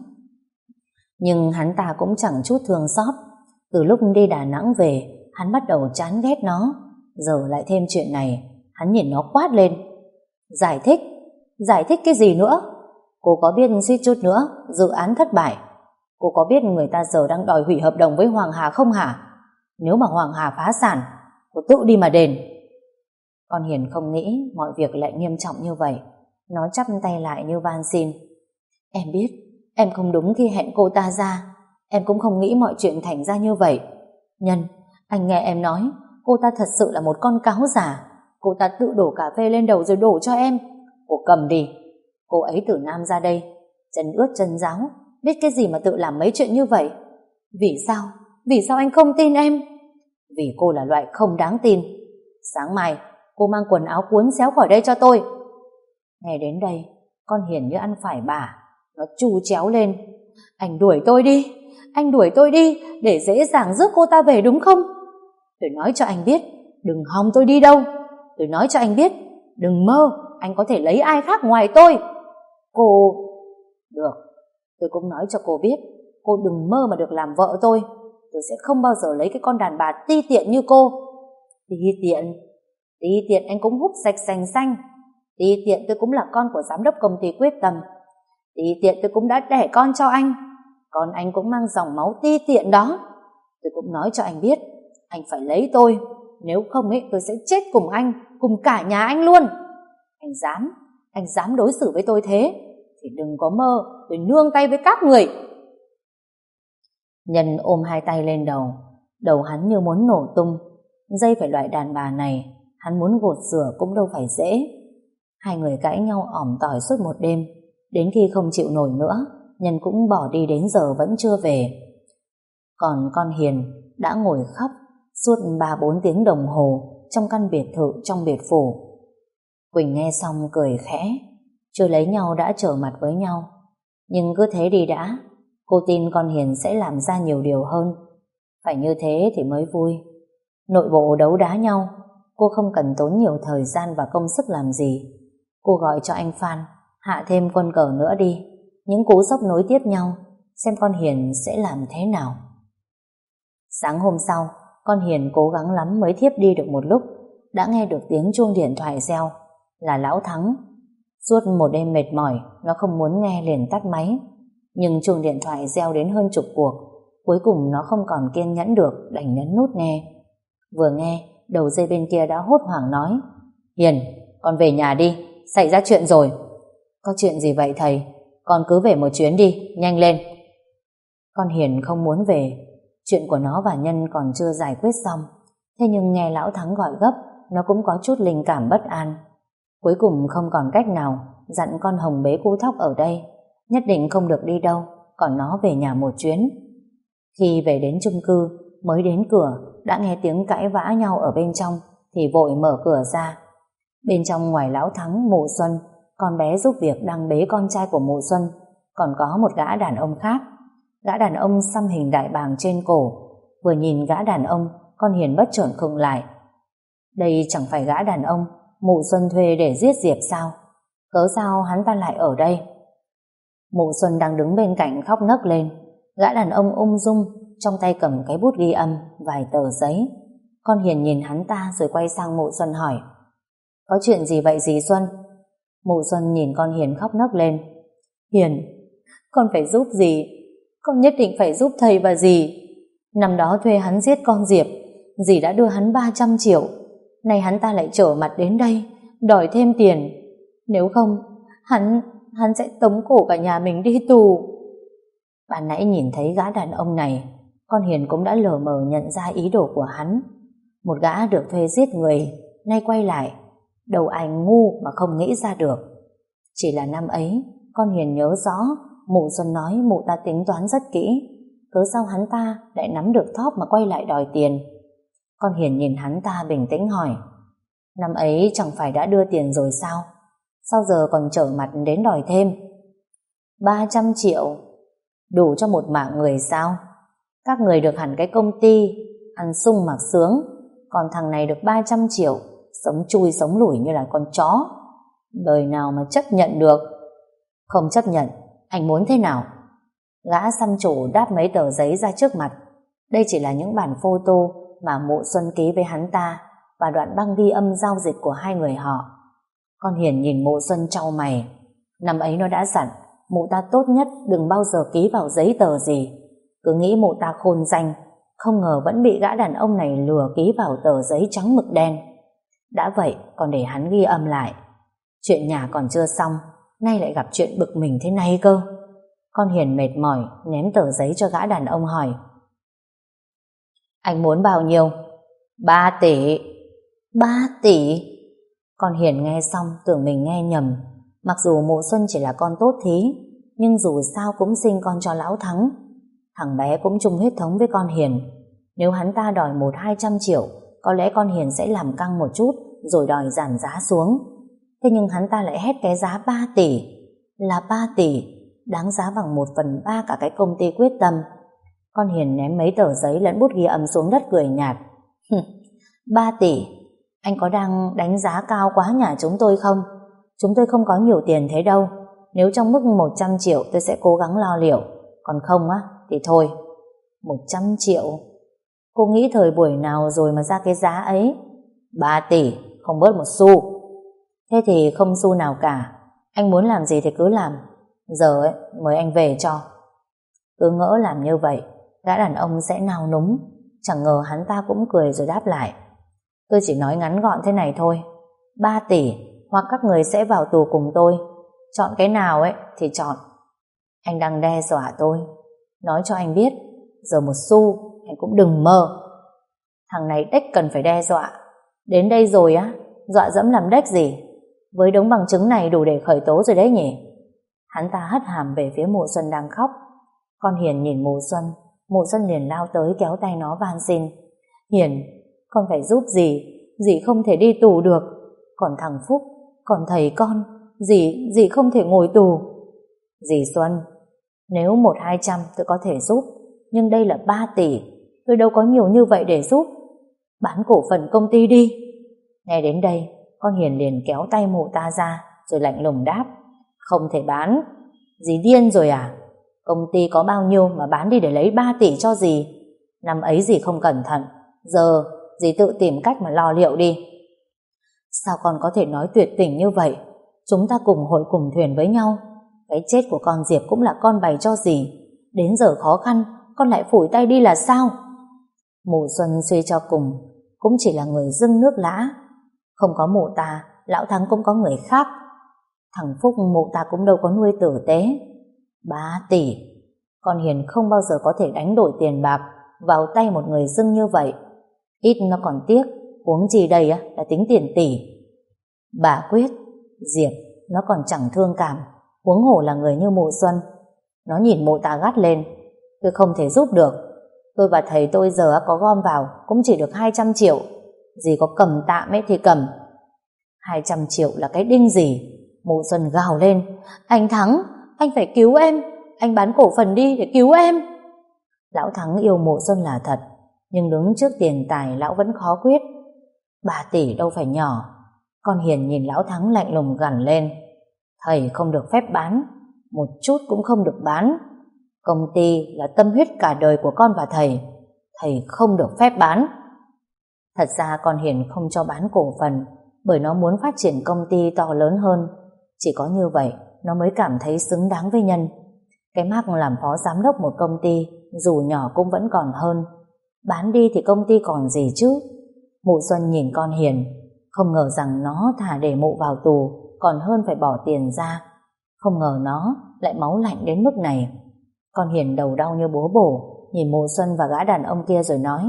nhưng hắn ta cũng chẳng chút thương xót. Từ lúc đi Đà Nẵng về, hắn bắt đầu chán ghét nó. Giờ lại thêm chuyện này, hắn nhìn nó quát lên: Giải thích? Giải thích cái gì nữa? Cô có biết suýt chút nữa dự án thất bại? Cô có biết người ta giờ đang đòi hủy hợp đồng với Hoàng Hà không hả? Nếu mà Hoàng Hà phá sản, cô tự đi mà đền. Con Hiền không nghĩ mọi việc lại nghiêm trọng như vậy. Nó chắp tay lại như van xin: Em biết, em không đúng khi hẹn cô ta ra. Em cũng không nghĩ mọi chuyện thành ra như vậy. Nhân, anh nghe em nói, cô ta thật sự là một con cáo giả. Cô ta tự đổ cà phê lên đầu rồi đổ cho em. Cô cầm đi. Cô ấy từ Nam ra đây, chân ướt chân ráo, biết cái gì mà tự làm mấy chuyện như vậy. Vì sao? Vì sao anh không tin em? Vì cô là loại không đáng tin. Sáng mai cô mang quần áo cuốn xéo khỏi đây cho tôi. Nghe đến đây, con Hiền như ăn phải bà. Nó chu chéo lên: Anh đuổi tôi đi, anh đuổi tôi đi, để dễ dàng rước cô ta về đúng không? Tôi nói cho anh biết, đừng hòng tôi đi đâu. Tôi nói cho anh biết, đừng mơ anh có thể lấy ai khác ngoài tôi. Cô... Được, tôi cũng nói cho cô biết, cô đừng mơ mà được làm vợ tôi. Tôi sẽ không bao giờ lấy cái con đàn bà ti tiện như cô. Ti tiện? Ti tiện anh cũng hút sạch sành xanh. Ti tiện tôi cũng là con của giám đốc công ty Quyết Tâm. Ti tiện tôi cũng đã đẻ con cho anh. Còn anh cũng mang dòng máu ti tiện đó. Tôi cũng nói cho anh biết, anh phải lấy tôi. Nếu không ấy tôi sẽ chết cùng anh, cùng cả nhà anh luôn. Anh dám, anh dám đối xử với tôi thế thì đừng có mơ tôi nương tay với các người. Nhân ôm hai tay lên đầu. Đầu hắn như muốn nổ tung. Dây phải loại đàn bà này, hắn muốn gột rửa cũng đâu phải dễ. Hai người cãi nhau ỏm tỏi suốt một đêm. Đến khi không chịu nổi nữa, Nhân cũng bỏ đi đến giờ vẫn chưa về. Còn con Hiền đã ngồi khóc suốt ba bốn tiếng đồng hồ trong căn biệt thự trong biệt phủ. Quỳnh nghe xong cười khẽ. Chưa lấy nhau đã trở mặt với nhau. Nhưng cứ thế đi đã. Cô tin con Hiền sẽ làm ra nhiều điều hơn. Phải như thế thì mới vui. Nội bộ đấu đá nhau, cô không cần tốn nhiều thời gian và công sức làm gì. Cô gọi cho anh Phan hạ thêm quân cờ nữa đi. Những cú sốc nối tiếp nhau, xem con Hiền sẽ làm thế nào. Sáng hôm sau, con Hiền cố gắng lắm mới thiếp đi được một lúc. Đã nghe được tiếng chuông điện thoại reo. Là Lão Thắng. Suốt một đêm mệt mỏi, nó không muốn nghe liền tắt máy. Nhưng chuông điện thoại reo đến hơn chục cuộc. Cuối cùng nó không còn kiên nhẫn được, đành nhấn nút nghe. Vừa nghe, đầu dây bên kia đã hốt hoảng nói: Hiền, con về nhà đi, xảy ra chuyện rồi. Có chuyện gì vậy thầy? Con cứ về một chuyến đi, nhanh lên. Con Hiền không muốn về. Chuyện của nó và Nhân còn chưa giải quyết xong. Thế nhưng nghe Lão Thắng gọi gấp, nó cũng có chút linh cảm bất an. Cuối cùng không còn cách nào, dặn con Hồng bế cu Thóc ở đây, nhất định không được đi đâu, còn nó về nhà một chuyến. Khi về đến chung cư, mới đến cửa đã nghe tiếng cãi vã nhau ở bên trong, thì vội mở cửa ra. Bên trong ngoài Lão Thắng, Mụ Xuân, con bé giúp việc đang bế con trai của Mụ Xuân, còn có một gã đàn ông khác. Gã đàn ông xăm hình đại bàng trên cổ. Vừa nhìn gã đàn ông, con Hiền bất chợt khựng lại. Đây chẳng phải gã đàn ông Mụ Xuân thuê để giết Diệp sao? Cớ sao hắn ta lại ở đây? Mụ Xuân đang đứng bên cạnh khóc nấc lên. Gã đàn ông ung dung, trong tay cầm cái bút ghi âm, vài tờ giấy. Con Hiền nhìn hắn ta rồi quay sang Mụ Xuân hỏi: Có chuyện gì vậy dì Xuân? Mụ Xuân nhìn con Hiền khóc nấc lên. Hiền, con phải giúp dì, con nhất định phải giúp thầy và dì. Năm đó thuê hắn giết con Diệp, dì đã đưa hắn ba trăm triệu. Nay hắn ta lại trở mặt đến đây, đòi thêm tiền. Nếu không, hắn, hắn sẽ tống cổ cả nhà mình đi tù. Ban nãy nhìn thấy gã đàn ông này, con Hiền cũng đã lờ mờ nhận ra ý đồ của hắn. Một gã được thuê giết người, nay quay lại, đầu ai ngu mà không nghĩ ra được. Chỉ là năm ấy, con Hiền nhớ rõ Mụ Xuân nói mụ ta tính toán rất kỹ, cớ sao hắn ta lại nắm được thóp mà quay lại đòi tiền. Con Hiền nhìn hắn ta bình tĩnh hỏi: Năm ấy chẳng phải đã đưa tiền rồi sao? Sao giờ còn trở mặt đến đòi thêm? Ba trăm triệu đủ cho một mạng người sao? Các người được hẳn cái công ty, ăn sung mặc sướng, còn thằng này được ba trăm triệu, sống chui sống lủi như là con chó. Đời nào mà chấp nhận được? Không chấp nhận, anh muốn thế nào? Gã xăm trổ đáp mấy tờ giấy ra trước mặt. Đây chỉ là những bản photo mà Mụ Xuân ký với hắn ta và đoạn băng ghi âm giao dịch của hai người họ. Con Hiền nhìn Mụ Xuân chau mày. Năm ấy nó đã dặn mụ ta tốt nhất đừng bao giờ ký vào giấy tờ gì. Cứ nghĩ mụ ta khôn danh, không ngờ vẫn bị gã đàn ông này lừa ký vào tờ giấy trắng mực đen. Đã vậy còn để hắn ghi âm lại. Chuyện nhà còn chưa xong, nay lại gặp chuyện bực mình thế này cơ. Con Hiền mệt mỏi ném tờ giấy cho gã đàn ông hỏi: Anh muốn bao nhiêu? Ba tỷ. Ba tỷ? Con Hiền nghe xong tưởng mình nghe nhầm. Mặc dù Mụ Xuân chỉ là con tốt thí, nhưng dù sao cũng sinh con cho Lão Thắng. Thằng bé cũng chung huyết thống với con Hiền. Nếu hắn ta đòi một hai trăm triệu, có lẽ con Hiền sẽ làm căng một chút rồi đòi giảm giá xuống. Thế nhưng hắn ta lại hét cái giá ba tỷ. Là ba tỷ, đáng giá bằng một phần ba cả cái công ty Quyết Tâm. Con Hiền ném mấy tờ giấy lẫn bút ghi âm xuống đất cười nhạt. Ba tỷ, anh có đang đánh giá cao quá nhà chúng tôi không? Chúng tôi không có nhiều tiền thế đâu. Nếu trong mức một trăm triệu tôi sẽ cố gắng lo liệu. Còn không á, thì thôi. Một trăm triệu? Cô nghĩ thời buổi nào rồi mà ra cái giá ấy? Ba tỷ, không bớt một xu. Thế thì không xu nào cả. Anh muốn làm gì thì cứ làm. Giờ ấy, mời anh về cho. Cứ ngỡ làm như vậy gã đàn ông sẽ nao núng. Chẳng ngờ hắn ta cũng cười rồi đáp lại: Tôi chỉ nói ngắn gọn thế này thôi. Ba tỷ hoặc các người sẽ vào tù cùng tôi. Chọn cái nào ấy thì chọn. Anh đang đe dọa tôi. Nói cho anh biết, giờ một xu anh cũng đừng mơ. Thằng này đếch cần phải đe dọa. Đến đây rồi á, dọa dẫm làm đếch gì? Với đống bằng chứng này đủ để khởi tố rồi đấy nhỉ? Hắn ta hất hàm về phía Mụ Xuân đang khóc. Con Hiền nhìn Mụ Xuân. Mụ Xuân liền lao tới kéo tay nó van xin: Hiền, con phải giúp dì. Dì không thể đi tù được. Còn thằng Phúc, còn thầy con, Dì, dì không thể ngồi tù. Dì Xuân, nếu một hai trăm tôi có thể giúp, nhưng đây là ba tỷ, tôi đâu có nhiều như vậy để giúp. Bán cổ phần công ty đi. Nghe đến đây, con Hiền liền kéo tay mụ ta ra, rồi lạnh lùng đáp: Không thể bán. Dì điên rồi à? Công ty có bao nhiêu mà bán đi để lấy ba tỷ cho dì? Năm ấy dì không cẩn thận, giờ dì tự tìm cách mà lo liệu đi. Sao con có thể nói tuyệt tình như vậy? Chúng ta cùng hội cùng thuyền với nhau. Cái chết của con Diệp cũng là con bày cho dì. Đến giờ khó khăn con lại phủi tay đi là sao? Mụ Xuân suy cho cùng cũng chỉ là người dưng nước lã. Không có mụ ta, Lão Thắng cũng có người khác. Thằng Phúc mụ ta cũng đâu có nuôi tử tế. Ba tỷ, con Hiền không bao giờ có thể đánh đổi tiền bạc vào tay một người dưng như vậy. Ít nó còn tiếc, huống chi đây á là tính tiền tỷ. Bà Quyết, Diệp, nó còn chẳng thương cảm, huống hồ là người như mụ Xuân. Nó nhìn mụ ta gắt lên: tôi không thể giúp được. Tôi và thầy tôi giờ có gom vào cũng chỉ được hai trăm triệu. Dì có cầm tạm ấy thì cầm. Hai trăm triệu là cái đinh gì? Mụ Xuân gào lên: anh Thắng, anh phải cứu em. Anh bán cổ phần đi để cứu em. Lão Thắng yêu mụ Xuân là thật, nhưng đứng trước tiền tài lão vẫn khó quyết. Ba tỷ đâu phải nhỏ. Con Hiền nhìn lão Thắng lạnh lùng gằn lên: thầy không được phép bán, một chút cũng không được bán. Công ty là tâm huyết cả đời của con và thầy, thầy không được phép bán. Thật ra con Hiền không cho bán cổ phần bởi nó muốn phát triển công ty to lớn hơn. Chỉ có như vậy nó mới cảm thấy xứng đáng với Nhân. Cái mác làm phó giám đốc một công ty dù nhỏ cũng vẫn còn hơn. Bán đi thì công ty còn gì chứ. Mụ Xuân nhìn con Hiền, không ngờ rằng nó thà để mụ vào tù còn hơn phải bỏ tiền ra. Không ngờ nó lại máu lạnh đến mức này. Con Hiền đầu đau như búa bổ, nhìn mụ Xuân và gã đàn ông kia rồi nói: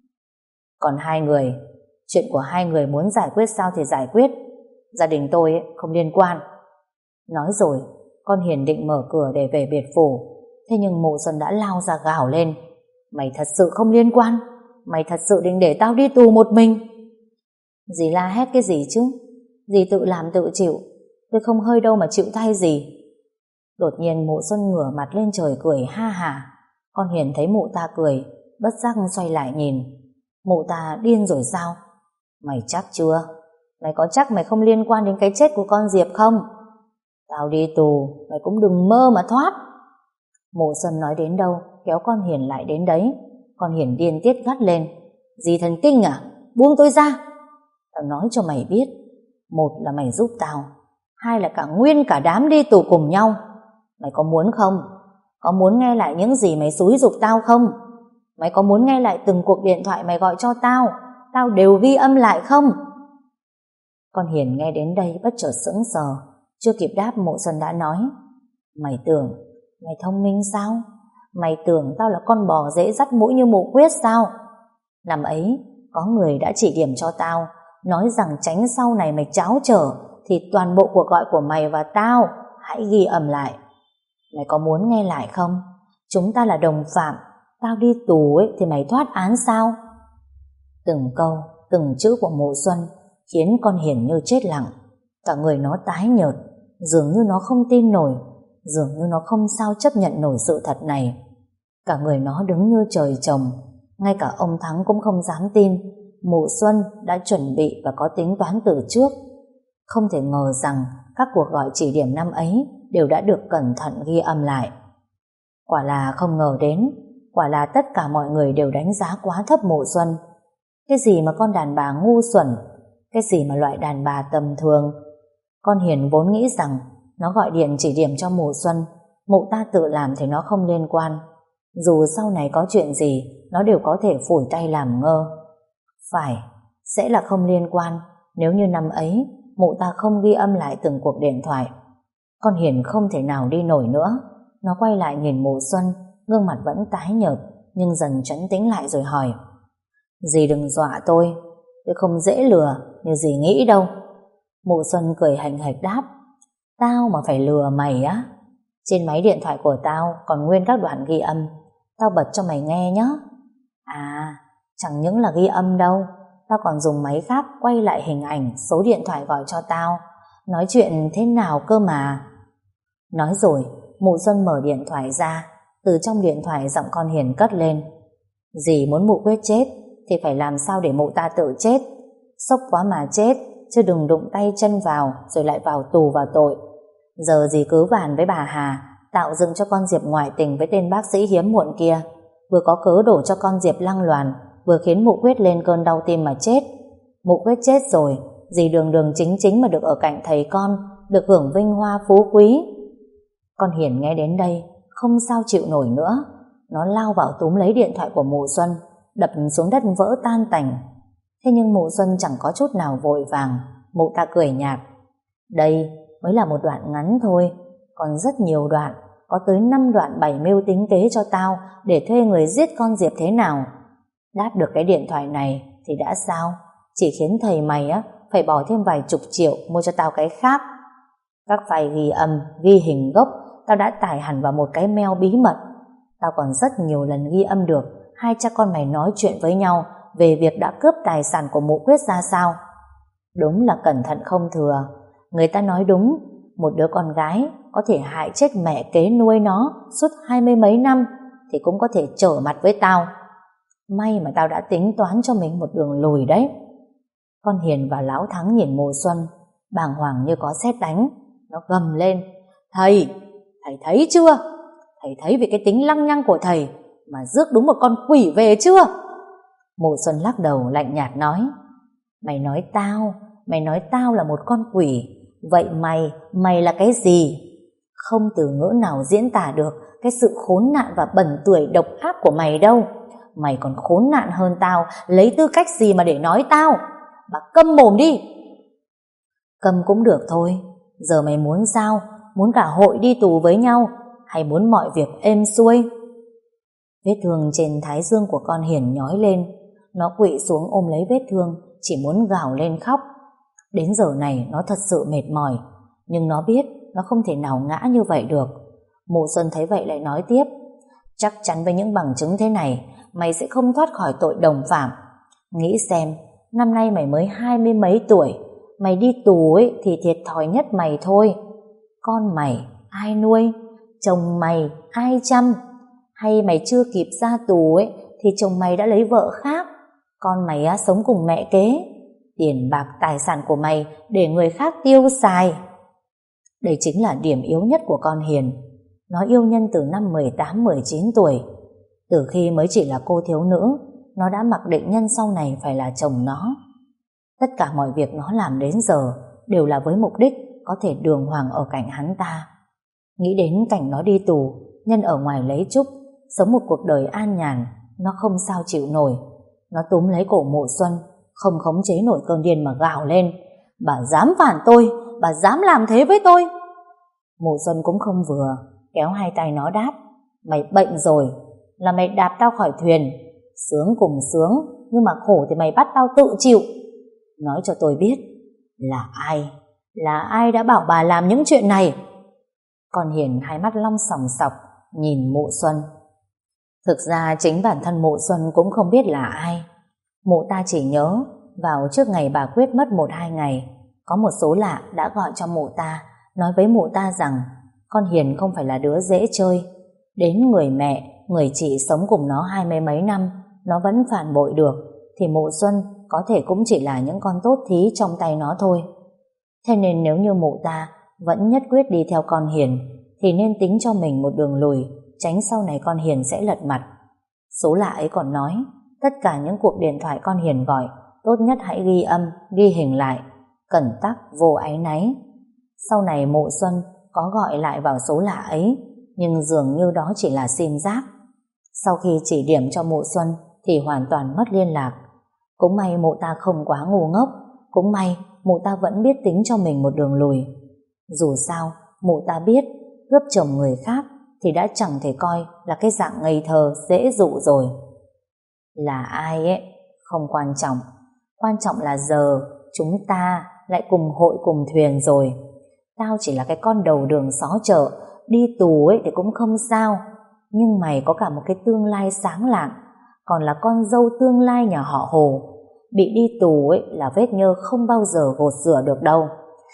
còn hai người, chuyện của hai người muốn giải quyết sao thì giải quyết. Gia đình tôi ấy, không liên quan. Nói rồi con Hiền định mở cửa để về biệt phủ. Thế nhưng mụ Xuân đã lao ra gào lên: mày thật sự không liên quan? Mày thật sự định để tao đi tù một mình? Dì la hét cái gì chứ? Dì tự làm tự chịu, tôi không hơi đâu mà chịu thay gì. Đột nhiên mụ Xuân ngửa mặt lên trời cười ha hả. Con Hiền thấy mụ ta cười, bất giác xoay lại nhìn. Mụ ta điên rồi sao? Mày chắc chưa? Mày có chắc mày không liên quan đến cái chết của con Diệp không? Tao đi tù, mày cũng đừng mơ mà thoát. Mụ Xuân nói đến đâu kéo con Hiền lại đến đấy. Con Hiền điên tiết gắt lên: dì thần kinh à? Buông tôi ra. Tao nói cho mày biết, một là mày giúp tao, hai là cả nguyên cả đám đi tù cùng nhau. Mày có muốn không? Có muốn nghe lại những gì mày xúi giục tao không? Mày có muốn nghe lại từng cuộc điện thoại mày gọi cho tao, tao đều ghi âm lại không? Con Hiền nghe đến đây bất chợt sững sờ. Chưa kịp đáp, mụ Xuân đã nói: mày tưởng mày thông minh sao? Mày tưởng tao là con bò dễ dắt mũi như mụ Quyết sao? Năm ấy có người đã chỉ điểm cho tao, nói rằng tránh sau này mày tráo trở thì toàn bộ cuộc gọi của mày và tao hãy ghi âm lại. Mày có muốn nghe lại không? Chúng ta là đồng phạm. Tao đi tù ấy thì mày thoát án sao? Từng câu, từng chữ của mụ Xuân khiến con Hiền như chết lặng. Cả người nó tái nhợt, dường như nó không tin nổi, dường như nó không sao chấp nhận nổi sự thật này. Cả người nó đứng như trời trồng. Ngay cả ông Thắng cũng không dám tin mụ Xuân đã chuẩn bị và có tính toán từ trước. Không thể ngờ rằng các cuộc gọi chỉ điểm năm ấy đều đã được cẩn thận ghi âm lại. Quả là không ngờ đến, quả là tất cả mọi người đều đánh giá quá thấp mụ Xuân. Cái gì mà con đàn bà ngu xuẩn, cái gì mà loại đàn bà tầm thường. Con Hiền vốn nghĩ rằng nó gọi điện chỉ điểm cho mụ Xuân, mụ ta tự làm thì nó không liên quan. Dù sau này có chuyện gì, nó đều có thể phủi tay làm ngơ. Phải, sẽ là không liên quan nếu như năm ấy mụ ta không ghi âm lại từng cuộc điện thoại. Con Hiền không thể nào đi nổi nữa. Nó quay lại nhìn mụ Xuân, gương mặt vẫn tái nhợt nhưng dần trấn tĩnh lại rồi hỏi: dì đừng dọa tôi, tôi không dễ lừa như dì nghĩ đâu. Mụ Xuân cười hành hạch đáp: tao mà phải lừa mày á? Trên máy điện thoại của tao còn nguyên các đoạn ghi âm, tao bật cho mày nghe nhé. À, chẳng những là ghi âm đâu, tao còn dùng máy khác quay lại hình ảnh số điện thoại gọi cho tao. Nói chuyện thế nào cơ mà. Nói rồi mụ Xuân mở điện thoại ra. Từ trong điện thoại giọng con Hiền cất lên: dì muốn mụ Quyết chết thì phải làm sao để mụ ta tự chết. Sốc quá mà chết, chứ đừng đụng tay chân vào rồi lại vào tù vào tội. Giờ dì cứ bàn với bà Hà tạo dựng cho con Diệp ngoại tình với tên bác sĩ hiếm muộn kia, vừa có cớ đổ cho con Diệp lăng loàn, vừa khiến mụ Quyết lên cơn đau tim mà chết. Mụ Quyết chết rồi, dì đường đường chính chính mà được ở cạnh thầy con, được hưởng vinh hoa phú quý. Con Hiền nghe đến đây không sao chịu nổi nữa. Nó lao vào túm lấy điện thoại của mụ Xuân, đập xuống đất vỡ tan tành. Thế nhưng mụ Xuân chẳng có chút nào vội vàng. Mụ ta cười nhạt: đây mới là một đoạn ngắn thôi, còn rất nhiều đoạn, có tới năm đoạn bày mưu tính kế cho tao để thuê người giết con Diệp thế nào. Đáp được cái điện thoại này, thì đã sao? Chỉ khiến thầy mày á phải bỏ thêm vài chục triệu mua cho tao cái khác. Các file ghi âm, ghi hình gốc tao đã tải hẳn vào một cái mail bí mật. Tao còn rất nhiều lần ghi âm được hai cha con mày nói chuyện với nhau về việc đã cướp tài sản của mụ Quyết ra sao. Đúng là cẩn thận không thừa. Người ta nói đúng, một đứa con gái có thể hại chết mẹ kế nuôi nó suốt hai mươi mấy năm thì cũng có thể trở mặt với tao. May mà tao đã tính toán cho mình một đường lùi đấy. Con Hiền và Lão Thắng nhìn Mộ Xuân bàng hoàng như có sét đánh. Nó gầm lên: Thầy, thầy thấy chưa? Thầy thấy vì cái tính lăng nhăng của thầy mà rước đúng một con quỷ về chưa? Mộ Xuân lắc đầu lạnh nhạt nói: Mày nói tao, mày nói tao là một con quỷ. Vậy mày, mày là cái gì? Không từ ngữ nào diễn tả được cái sự khốn nạn và bẩn tưởi độc ác của mày đâu. Mày còn khốn nạn hơn tao, lấy tư cách gì mà để nói tao? Bà câm mồm đi. Câm cũng được thôi. Giờ mày muốn sao? Muốn cả hội đi tù với nhau, hay muốn mọi việc êm xuôi? Vết thương trên thái dương của con Hiền nhói lên. Nó quỵ xuống ôm lấy vết thương, chỉ muốn gào lên khóc. Đến giờ này nó thật sự mệt mỏi, nhưng nó biết nó không thể nào ngã như vậy được. Mộ Xuân thấy vậy lại nói tiếp: Chắc chắn với những bằng chứng thế này, mày sẽ không thoát khỏi tội đồng phạm. Nghĩ xem, năm nay mày mới hai mươi mấy tuổi, mày đi tù ấy thì thiệt thòi nhất mày thôi. Con mày ai nuôi? Chồng mày ai chăm? Hay mày chưa kịp ra tù ấy thì chồng mày đã lấy vợ khác? Con mày á, sống cùng mẹ kế, tiền bạc tài sản của mày để người khác tiêu xài. Đây chính là điểm yếu nhất của con Hiền. Nó yêu nhân từ năm mười tám mười chín tuổi. Từ khi mới chỉ là cô thiếu nữ, nó đã mặc định nhân sau này phải là chồng nó. Tất cả mọi việc nó làm đến giờ đều là với mục đích có thể đường hoàng ở cạnh hắn ta. Nghĩ đến cảnh nó đi tù, nhân ở ngoài lấy chúc, sống một cuộc đời an nhàn, nó không sao chịu nổi. Nó túm lấy cổ Mộ Xuân, không khống chế nổi cơn điên mà gào lên: Bà dám phản tôi, bà dám làm thế với tôi. Mộ Xuân cũng không vừa, kéo hai tay nó đáp: Mày bệnh rồi, là mày đạp tao khỏi thuyền. Sướng cùng sướng, nhưng mà khổ thì mày bắt tao tự chịu. Nói cho tôi biết, là ai, là ai đã bảo bà làm những chuyện này? Con Hiền hai mắt long sòng sọc nhìn Mộ Xuân. Thực ra chính bản thân Mộ Xuân cũng không biết là ai. Mộ ta chỉ nhớ vào trước ngày bà Quyết mất một hai ngày, có một số lạ đã gọi cho mộ ta, nói với mộ ta rằng con Hiền không phải là đứa dễ chơi. Đến người mẹ, người chị sống cùng nó hai mươi mấy năm, nó vẫn phản bội được, thì Mộ Xuân có thể cũng chỉ là những con tốt thí trong tay nó thôi. Thế nên nếu như mộ ta vẫn nhất quyết đi theo con Hiền, thì nên tính cho mình một đường lùi, tránh sau này con Hiền sẽ lật mặt. Số lạ ấy còn nói, tất cả những cuộc điện thoại con Hiền gọi, tốt nhất hãy ghi âm, ghi hình lại, cẩn tắc vô áy náy. Sau này Mộ Xuân có gọi lại vào số lạ ấy, nhưng dường như đó chỉ là sim rác. Sau khi chỉ điểm cho Mộ Xuân thì hoàn toàn mất liên lạc. Cũng may mộ ta không quá ngu ngốc, cũng may mộ ta vẫn biết tính cho mình một đường lùi. Dù sao, mộ ta biết cướp chồng người khác thì đã chẳng thể coi là cái dạng ngây thơ dễ dụ rồi. Là ai ấy không quan trọng, quan trọng là giờ chúng ta lại cùng hội cùng thuyền rồi. Tao chỉ là cái con đầu đường xó chợ, đi tù ấy thì cũng không sao, nhưng mày có cả một cái tương lai sáng lạng, còn là con dâu tương lai nhà họ Hồ. Bị đi tù ấy là vết nhơ không bao giờ gột rửa được đâu.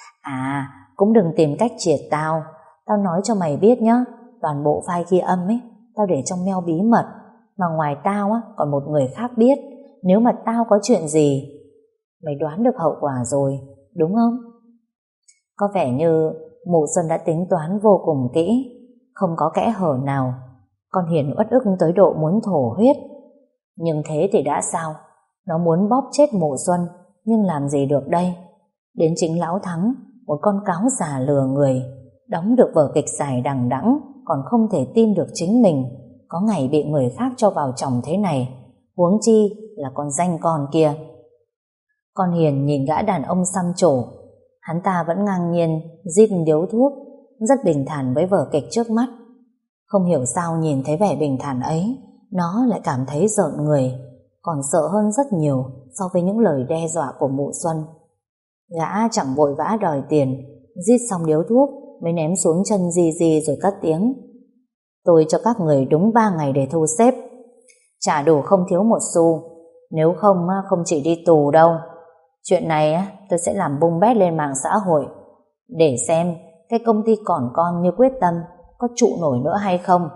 À, cũng đừng tìm cách triệt tao. Tao nói cho mày biết nhá, toàn bộ file ghi âm ấy tao để trong mail bí mật, mà ngoài tao á còn một người khác biết. Nếu mà tao có chuyện gì, mày đoán được hậu quả rồi, đúng không? Có vẻ như Mộ Xuân đã tính toán vô cùng kỹ, không có kẽ hở nào. Con Hiền uất ức tới độ muốn thổ huyết. Nhưng thế thì đã sao? Nó muốn bóp chết Mộ Xuân, nhưng làm gì được đây? Đến chính Lão Thắng, một con cáo già lừa người, đóng được vở kịch dài đằng đẵng, còn không thể tin được chính mình có ngày bị người khác cho vào chồng thế này, huống chi là con danh con kia. Con Hiền nhìn gã đàn ông xăm trổ, hắn ta vẫn ngang nhiên rít điếu thuốc, rất bình thản với vở kịch trước mắt. Không hiểu sao nhìn thấy vẻ bình thản ấy, nó lại cảm thấy rợn người. còn sợ hơn rất nhiều so với những lời đe dọa của mụ Xuân. Gã chẳng vội vã đòi tiền, rít xong điếu thuốc mới ném xuống chân Di Di rồi cất tiếng: tôi cho các người đúng ba ngày để thu xếp, trả đủ không thiếu một xu, nếu không không chỉ đi tù đâu. Chuyện này tôi sẽ làm bung bét lên mạng xã hội để xem cái công ty còn con như Quyết Tâm có trụ nổi nữa hay không.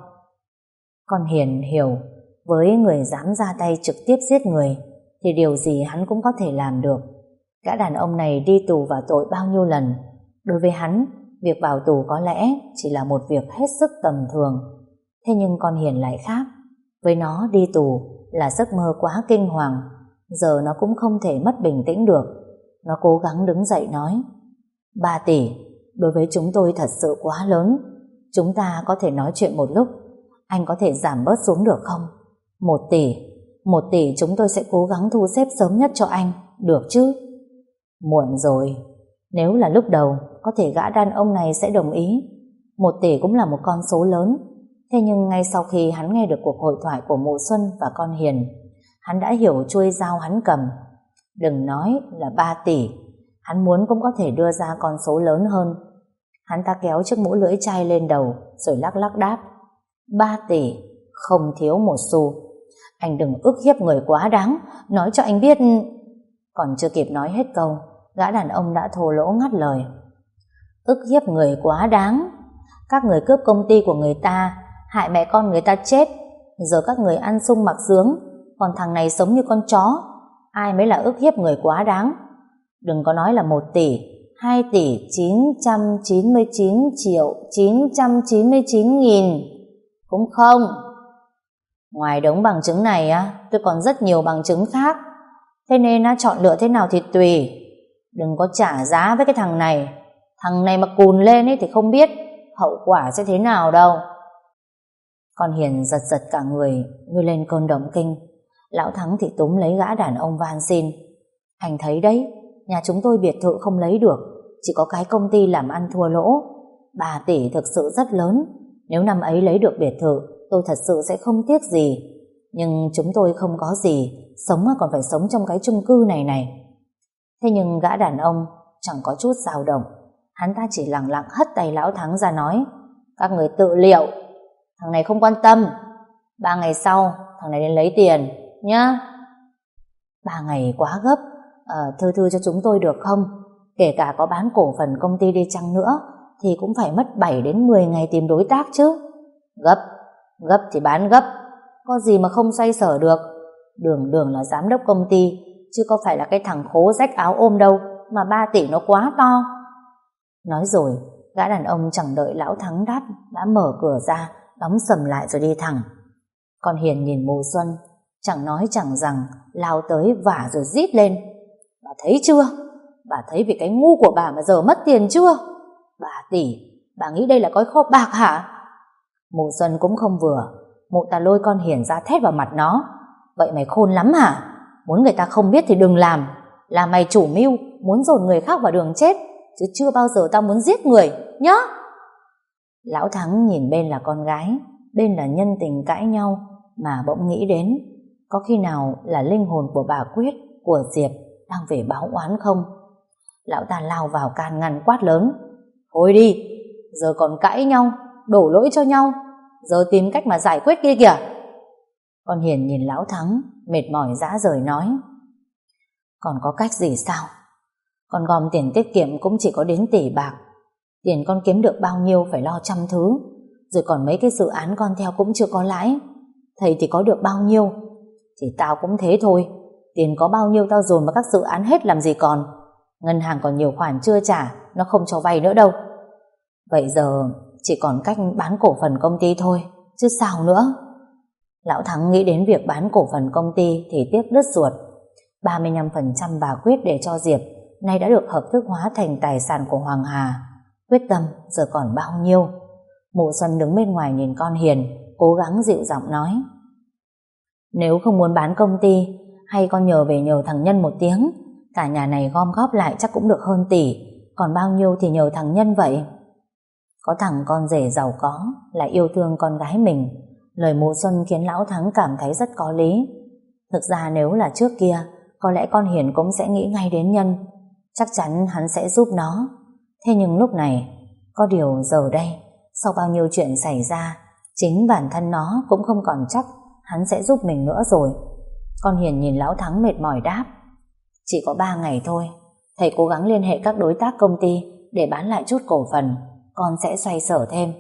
Con Hiền hiểu với người dám ra tay trực tiếp giết người thì điều gì hắn cũng có thể làm được. Gã đàn ông này đi tù vào tội bao nhiêu lần, đối với hắn việc vào tù có lẽ chỉ là một việc hết sức tầm thường. Thế nhưng con Hiền lại khác. Với nó đi tù là giấc mơ quá kinh hoàng. Giờ nó cũng không thể mất bình tĩnh được. Nó cố gắng đứng dậy nói: ba tỷ đối với chúng tôi thật sự quá lớn. Chúng ta có thể nói chuyện một lúc. Anh có thể giảm bớt xuống được không? Một tỷ Một tỷ chúng tôi sẽ cố gắng thu xếp sớm nhất cho anh, được chứ? Muộn rồi. Nếu là lúc đầu có thể gã đàn ông này sẽ đồng ý. Một tỷ cũng là một con số lớn. Thế nhưng ngay sau khi hắn nghe được cuộc hội thoại của mụ Xuân và con Hiền, hắn đã hiểu chuôi dao hắn cầm. Đừng nói là ba tỷ, hắn muốn cũng có thể đưa ra con số lớn hơn. Hắn ta kéo chiếc mũ lưỡi chai lên đầu rồi lắc lắc đáp: ba tỷ, không thiếu một xu. Anh đừng ức hiếp người quá đáng, nói cho anh biết. Còn chưa kịp nói hết câu, gã đàn ông đã thô lỗ ngắt lời: ức hiếp người quá đáng? Các người cướp công ty của người ta, hại mẹ con người ta chết, giờ các người ăn sung mặc sướng, còn thằng này sống như con chó. Ai mới là ức hiếp người quá đáng? Đừng có nói là một tỷ, hai tỷ chín trăm chín mươi chín triệu chín trăm chín mươi chín nghìn. Cũng không. Ngoài đống bằng chứng này á, tôi còn rất nhiều bằng chứng khác. Thế nên á, chọn lựa thế nào thì tùy. Đừng có trả giá với cái thằng này. Thằng này mà cùn lên ấy thì không biết hậu quả sẽ thế nào đâu. Con Hiền giật giật cả người như lên cơn động kinh. Lão Thắng thì túm lấy gã đàn ông van xin: anh thấy đấy, nhà chúng tôi biệt thự không lấy được, chỉ có cái công ty làm ăn thua lỗ. Ba tỷ thực sự rất lớn. Nếu năm ấy lấy được biệt thự, tôi thật sự sẽ không tiếc gì. Nhưng chúng tôi không có gì, sống còn phải sống trong cái chung cư này này. Thế nhưng gã đàn ông chẳng có chút dao động. Hắn ta chỉ lặng lặng hất tay Lão Thắng ra nói: các người tự liệu, thằng này không quan tâm. Ba ngày sau thằng này đến lấy tiền nhá. Ba ngày quá gấp. à, Thư thư cho chúng tôi được không? Kể cả có bán cổ phần công ty đi chăng nữa thì cũng phải mất bảy đến mười ngày tìm đối tác chứ. Gấp, gấp thì bán gấp, có gì mà không xoay sở được. Đường đường là giám đốc công ty, chứ có phải là cái thằng khố rách áo ôm đâu mà ba tỷ nó quá to. Nói rồi, gã đàn ông chẳng đợi Lão Thắng đáp đã mở cửa ra, đóng sầm lại rồi đi thẳng. Con Hiền nhìn mụ Xuân, chẳng nói chẳng rằng lao tới vả rồi rít lên: bà thấy chưa? Bà thấy vì cái ngu của bà mà giờ mất tiền chưa? Bà tỷ, bà nghĩ đây là cái kho bạc hả? Mụ Xuân cũng không vừa. Mụ ta lôi con Hiền ra thét vào mặt nó: vậy mày khôn lắm hả? Muốn người ta không biết thì đừng làm. Là mày chủ mưu, muốn dồn người khác vào đường chết, chứ chưa bao giờ tao muốn giết người nhá. Lão Thắng nhìn bên là con gái, bên là nhân tình cãi nhau, mà bỗng nghĩ đến có khi nào là linh hồn của bà Quyết, của Diệp đang về báo oán không? Lão ta lao vào can ngăn quát lớn: thôi đi, giờ còn cãi nhau, đổ lỗi cho nhau, giờ tìm cách mà giải quyết kia kìa. Con Hiền nhìn Lão Thắng mệt mỏi rã rời nói: còn có cách gì sao? Con gom tiền tiết kiệm cũng chỉ có đến tỷ bạc. Tiền con kiếm được bao nhiêu phải lo trăm thứ. Rồi còn mấy cái dự án con theo cũng chưa có lãi. Thầy thì có được bao nhiêu? Thì tao cũng thế thôi. Tiền có bao nhiêu tao dồn vào các dự án hết làm gì còn. Ngân hàng còn nhiều khoản chưa trả, nó không cho vay nữa đâu. Vậy giờ chỉ còn cách bán cổ phần công ty thôi, chứ sao nữa. Lão Thắng nghĩ đến việc bán cổ phần công ty thì tiếc đứt ruột. Ba mươi lăm phần trăm bà Quyết để cho Diệp nay đã được hợp thức hóa thành tài sản của Hoàng Hà. Quyết tâm giờ còn bao nhiêu? Mụ Xuân đứng bên ngoài nhìn con Hiền, cố gắng dịu giọng nói: nếu không muốn bán công ty, hay con nhờ về nhờ thằng Nhân một tiếng. Cả nhà này gom góp lại chắc cũng được hơn tỷ. Còn bao nhiêu thì nhờ thằng Nhân vậy. Có thằng con rể giàu có, lại yêu thương con gái mình. Lời mụ Xuân khiến Lão Thắng cảm thấy rất có lý. Thực ra nếu là trước kia, có lẽ con Hiền cũng sẽ nghĩ ngay đến Nhân. Chắc chắn hắn sẽ giúp nó. Thế nhưng lúc này, có điều giờ đây, sau bao nhiêu chuyện xảy ra, chính bản thân nó cũng không còn chắc hắn sẽ giúp mình nữa rồi. Con Hiền nhìn Lão Thắng mệt mỏi đáp: Chỉ có ba ngày thôi, thầy cố gắng liên hệ các đối tác công ty để bán lại chút cổ phần, con sẽ xoay sở thêm.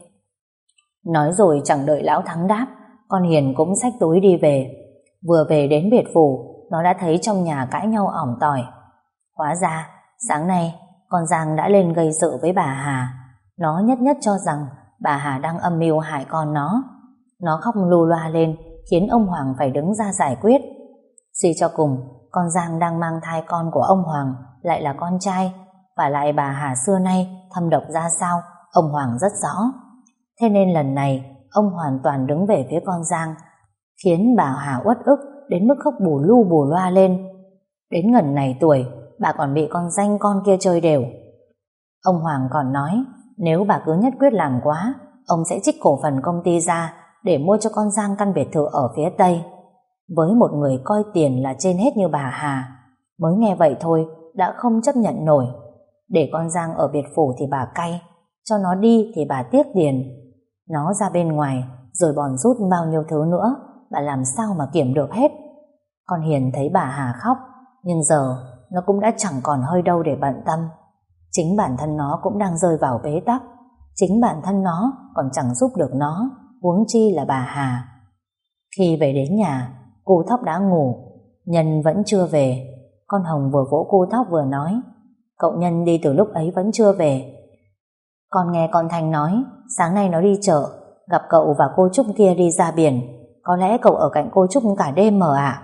Nói rồi chẳng đợi Lão Thắng đáp, con Hiền cũng xách túi đi về. Vừa về đến biệt phủ, nó đã thấy trong nhà cãi nhau ỏm tỏi. Hóa ra, sáng nay, con Giang đã lên gây sự với bà Hà. Nó nhất nhất cho rằng bà Hà đang âm mưu hại con nó. Nó khóc lu loa lên, khiến ông Hoàng phải đứng ra giải quyết. Suy cho cùng, con Giang đang mang thai con của ông Hoàng, lại là con trai, và lại bà Hà xưa nay thâm độc ra sao, ông Hoàng rất rõ. Thế nên lần này, ông hoàn toàn đứng về phía con Giang, khiến bà Hà uất ức đến mức khóc bù lu bù loa lên. Đến ngần này tuổi, bà còn bị con danh con kia chơi đều. Ông Hoàng còn nói, nếu bà cứ nhất quyết làm quá, ông sẽ trích cổ phần công ty ra để mua cho con Giang căn biệt thự ở phía Tây. Với một người coi tiền là trên hết như bà Hà, mới nghe vậy thôi đã không chấp nhận nổi. Để con Giang ở biệt phủ thì bà cay, cho nó đi thì bà tiếc tiền. Nó ra bên ngoài rồi bòn rút bao nhiêu thứ nữa, bà làm sao mà kiểm được hết. Con Hiền thấy bà Hà khóc, nhưng giờ nó cũng đã chẳng còn hơi đâu để bận tâm. Chính bản thân nó cũng đang rơi vào bế tắc. Chính bản thân nó còn chẳng giúp được nó, huống chi là bà Hà. Khi về đến nhà, cô Thóc đã ngủ, Nhân vẫn chưa về. Con Hồng vừa vỗ cô Thóc vừa nói, cậu Nhân đi từ lúc ấy vẫn chưa về. Con nghe con Thanh nói, sáng nay nó đi chợ, gặp cậu và cô Trúc kia đi ra biển. Có lẽ cậu ở cạnh cô Trúc cả đêm mờ ạ.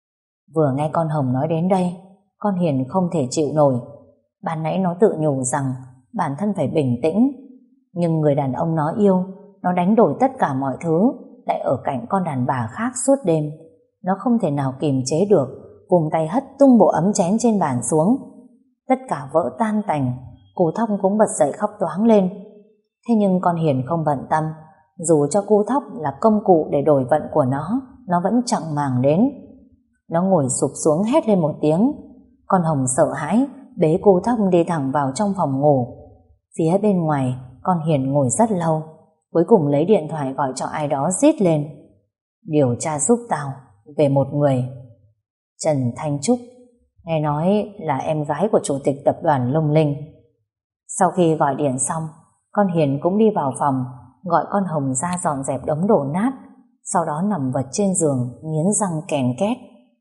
Vừa nghe con Hồng nói đến đây, con Hiền không thể chịu nổi. Ban nãy nó tự nhủ rằng bản thân phải bình tĩnh, nhưng người đàn ông nó yêu, nó đánh đổi tất cả mọi thứ, lại ở cạnh con đàn bà khác suốt đêm. Nó không thể nào kiềm chế được, vùng tay hất tung bộ ấm chén trên bàn xuống. Tất cả vỡ tan tành. Cô Thóc cũng bật dậy khóc toáng lên. Thế nhưng con Hiền không bận tâm. Dù cho cô Thóc là công cụ để đổi vận của nó, nó vẫn chẳng màng đến. Nó ngồi sụp xuống hét lên một tiếng. Con Hồng sợ hãi bế cô Thóc đi thẳng vào trong phòng ngủ. Phía bên ngoài, con Hiền ngồi rất lâu, cuối cùng lấy điện thoại gọi cho ai đó rít lên: điều tra giúp tao về một người, Trần Thanh Trúc, nghe nói là em gái của chủ tịch tập đoàn Lung Linh. Sau khi gọi điện xong, con Hiền cũng đi vào phòng, gọi con Hồng ra dọn dẹp đống đổ nát, sau đó nằm vật trên giường nghiến răng kèn két.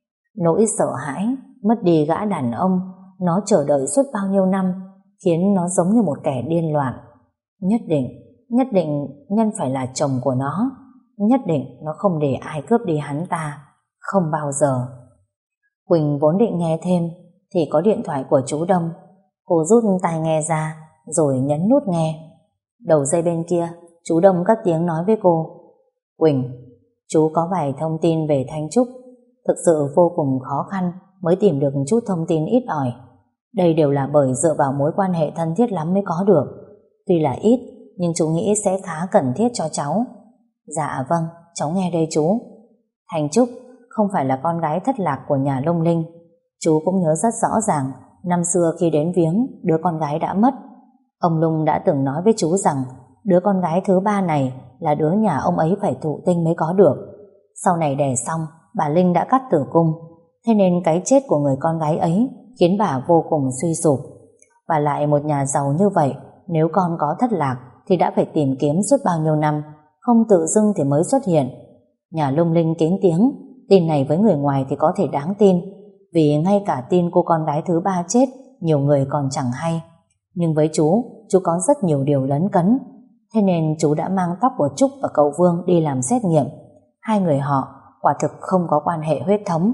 Nỗi sợ hãi mất đi gã đàn ông nó chờ đợi suốt bao nhiêu năm khiến nó giống như một kẻ điên loạn. Nhất định, nhất định Nhân phải là chồng của nó. Nhất định nó không để ai cướp đi hắn ta. Không bao giờ. Quỳnh vốn định nghe thêm thì có điện thoại của chú Đông. Cô rút tai nghe ra rồi nhấn nút nghe. Đầu dây bên kia, chú Đông cất tiếng nói với cô: Quỳnh, chú có vài thông tin về Thanh Trúc. Thực sự vô cùng khó khăn mới tìm được chút thông tin ít ỏi. Đây đều là bởi dựa vào mối quan hệ thân thiết lắm mới có được. Tuy là ít, nhưng chú nghĩ sẽ khá cần thiết cho cháu. Dạ vâng, cháu nghe đây chú. Thanh Trúc không phải là con gái thất lạc của nhà Lung Linh. Chú cũng nhớ rất rõ ràng, năm xưa khi đến viếng, đứa con gái đã mất. Ông Lung đã từng nói với chú rằng đứa con gái thứ ba này là đứa nhà ông ấy phải thụ tinh mới có được. Sau này đẻ xong, bà Linh đã cắt tử cung. Thế nên cái chết của người con gái ấy khiến bà vô cùng suy sụp. Và lại một nhà giàu như vậy, nếu con có thất lạc thì đã phải tìm kiếm suốt bao nhiêu năm, không tự dưng thì mới xuất hiện. Nhà Lung Linh kín tiếng, tin này với người ngoài thì có thể đáng tin, vì ngay cả tin cô con gái thứ ba chết nhiều người còn chẳng hay. Nhưng với chú, chú có rất nhiều điều lấn cấn. Thế nên chú đã mang tóc của Trúc và cậu Vương đi làm xét nghiệm. Hai người họ quả thực không có quan hệ huyết thống.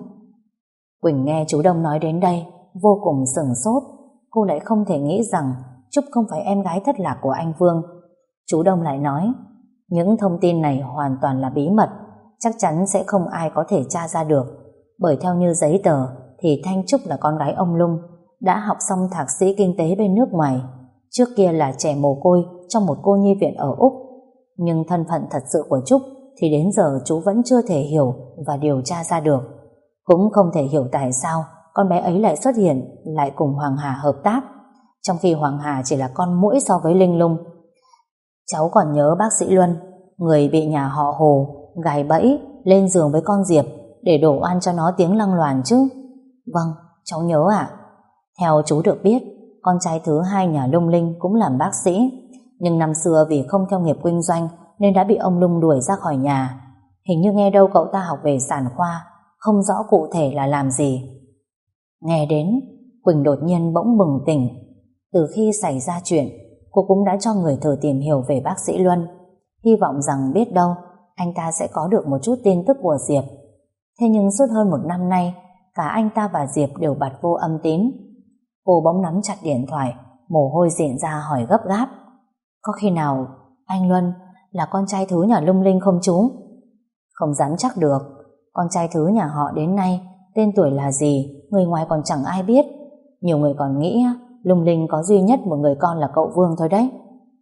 Quỳnh nghe chú Đông nói đến đây vô cùng sửng sốt. Cô lại không thể nghĩ rằng Trúc không phải em gái thất lạc của anh Vương. Chú Đông lại nói, những thông tin này hoàn toàn là bí mật, chắc chắn sẽ không ai có thể tra ra được. Bởi theo như giấy tờ thì Thanh Trúc là con gái ông Lung, đã học xong thạc sĩ kinh tế bên nước ngoài, trước kia là trẻ mồ côi trong một cô nhi viện ở Úc. Nhưng thân phận thật sự của Trúc thì đến giờ chú vẫn chưa thể hiểu và điều tra ra được. Cũng không thể hiểu tại sao con bé ấy lại xuất hiện, lại cùng Hoàng Hà hợp tác, trong khi Hoàng Hà chỉ là con muỗi so với Linh Lung. Cháu còn nhớ bác sĩ Luân, người bị nhà họ Hồ gài bẫy lên giường với con Diệp để đổ oan cho nó tiếng lăng loàn chứ? Vâng, cháu nhớ ạ. Theo chú được biết, con trai thứ hai nhà Lung Linh cũng làm bác sĩ, nhưng năm xưa vì không theo nghiệp kinh doanh nên đã bị ông Lung đuổi ra khỏi nhà. Hình như nghe đâu cậu ta học về sản khoa, không rõ cụ thể là làm gì. Nghe đến, Quỳnh đột nhiên bỗng bừng tỉnh. Từ khi xảy ra chuyện, cô cũng đã cho người thử tìm hiểu về bác sĩ Luân, hy vọng rằng biết đâu anh ta sẽ có được một chút tin tức của Diệp. Thế nhưng suốt hơn một năm nay, cả anh ta và Diệp đều bặt vô âm tín. Cô bỗng nắm chặt điện thoại, mồ hôi rịn ra hỏi gấp gáp: có khi nào anh Luân là con trai thứ nhà Lung Linh không chú? Không dám chắc được. Con trai thứ nhà họ đến nay tên tuổi là gì người ngoài còn chẳng ai biết. Nhiều người còn nghĩ Lung Linh có duy nhất một người con là cậu Vương thôi đấy.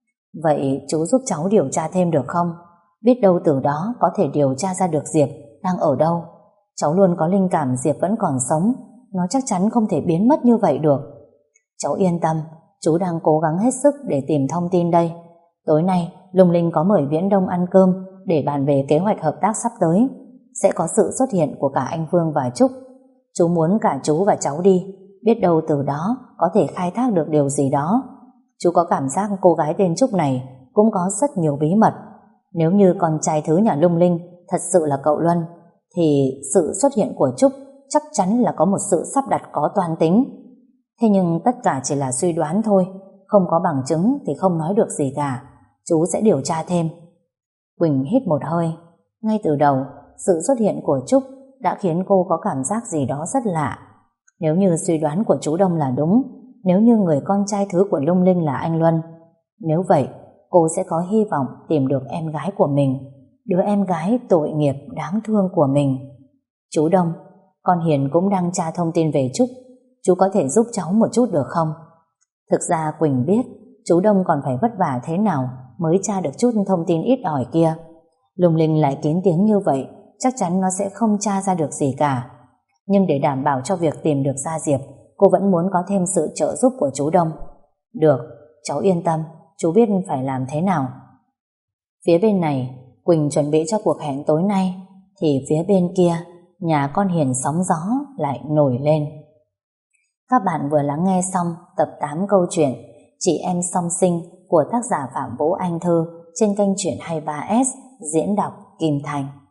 Vậy chú giúp cháu điều tra thêm được không? Biết đâu từ đó có thể điều tra ra được Diệp đang ở đâu. Cháu luôn có linh cảm Diệp vẫn còn sống, nó chắc chắn không thể biến mất như vậy được. Cháu yên tâm, chú đang cố gắng hết sức để tìm thông tin đây. Tối nay Lung Linh có mời Viễn Đông ăn cơm để bàn về kế hoạch hợp tác sắp tới. Sẽ có sự xuất hiện của cả anh Vương và Trúc. Chú muốn cả chú và cháu đi, biết đâu từ đó có thể khai thác được điều gì đó. Chú có cảm giác cô gái tên Trúc này cũng có rất nhiều bí mật. Nếu như con trai thứ nhà Lung Linh thật sự là cậu Luân, thì sự xuất hiện của Trúc chắc chắn là có một sự sắp đặt có toan tính. Thế nhưng tất cả chỉ là suy đoán thôi, không có bằng chứng thì không nói được gì cả. Chú sẽ điều tra thêm. Quỳnh hít một hơi. Ngay từ đầu, sự xuất hiện của Trúc đã khiến cô có cảm giác gì đó rất lạ. Nếu như suy đoán của chú Đông là đúng, nếu như người con trai thứ của Lung Linh là anh Luân, nếu vậy cô sẽ có hy vọng tìm được em gái của mình, đứa em gái tội nghiệp đáng thương của mình. Chú Đông, con Hiền cũng đang tra thông tin về Trúc, chú có thể giúp cháu một chút được không? Thực ra Quỳnh biết chú Đông còn phải vất vả thế nào mới tra được chút thông tin ít ỏi kia. Lung Linh lại kín tiếng như vậy, chắc chắn nó sẽ không tra ra được gì cả. Nhưng để đảm bảo cho việc tìm được ra Diệp, cô vẫn muốn có thêm sự trợ giúp của chú Đông. Được, cháu yên tâm, chú biết phải làm thế nào. Phía bên này, Quỳnh chuẩn bị cho cuộc hẹn tối nay, thì phía bên kia, nhà con Hiền sóng gió lại nổi lên. Các bạn vừa lắng nghe xong tập tám câu chuyện Chị Em Song Sinh của tác giả Phạm Vũ Anh Thư trên kênh Chuyện hai mươi ba S diễn đọc Kim Thành.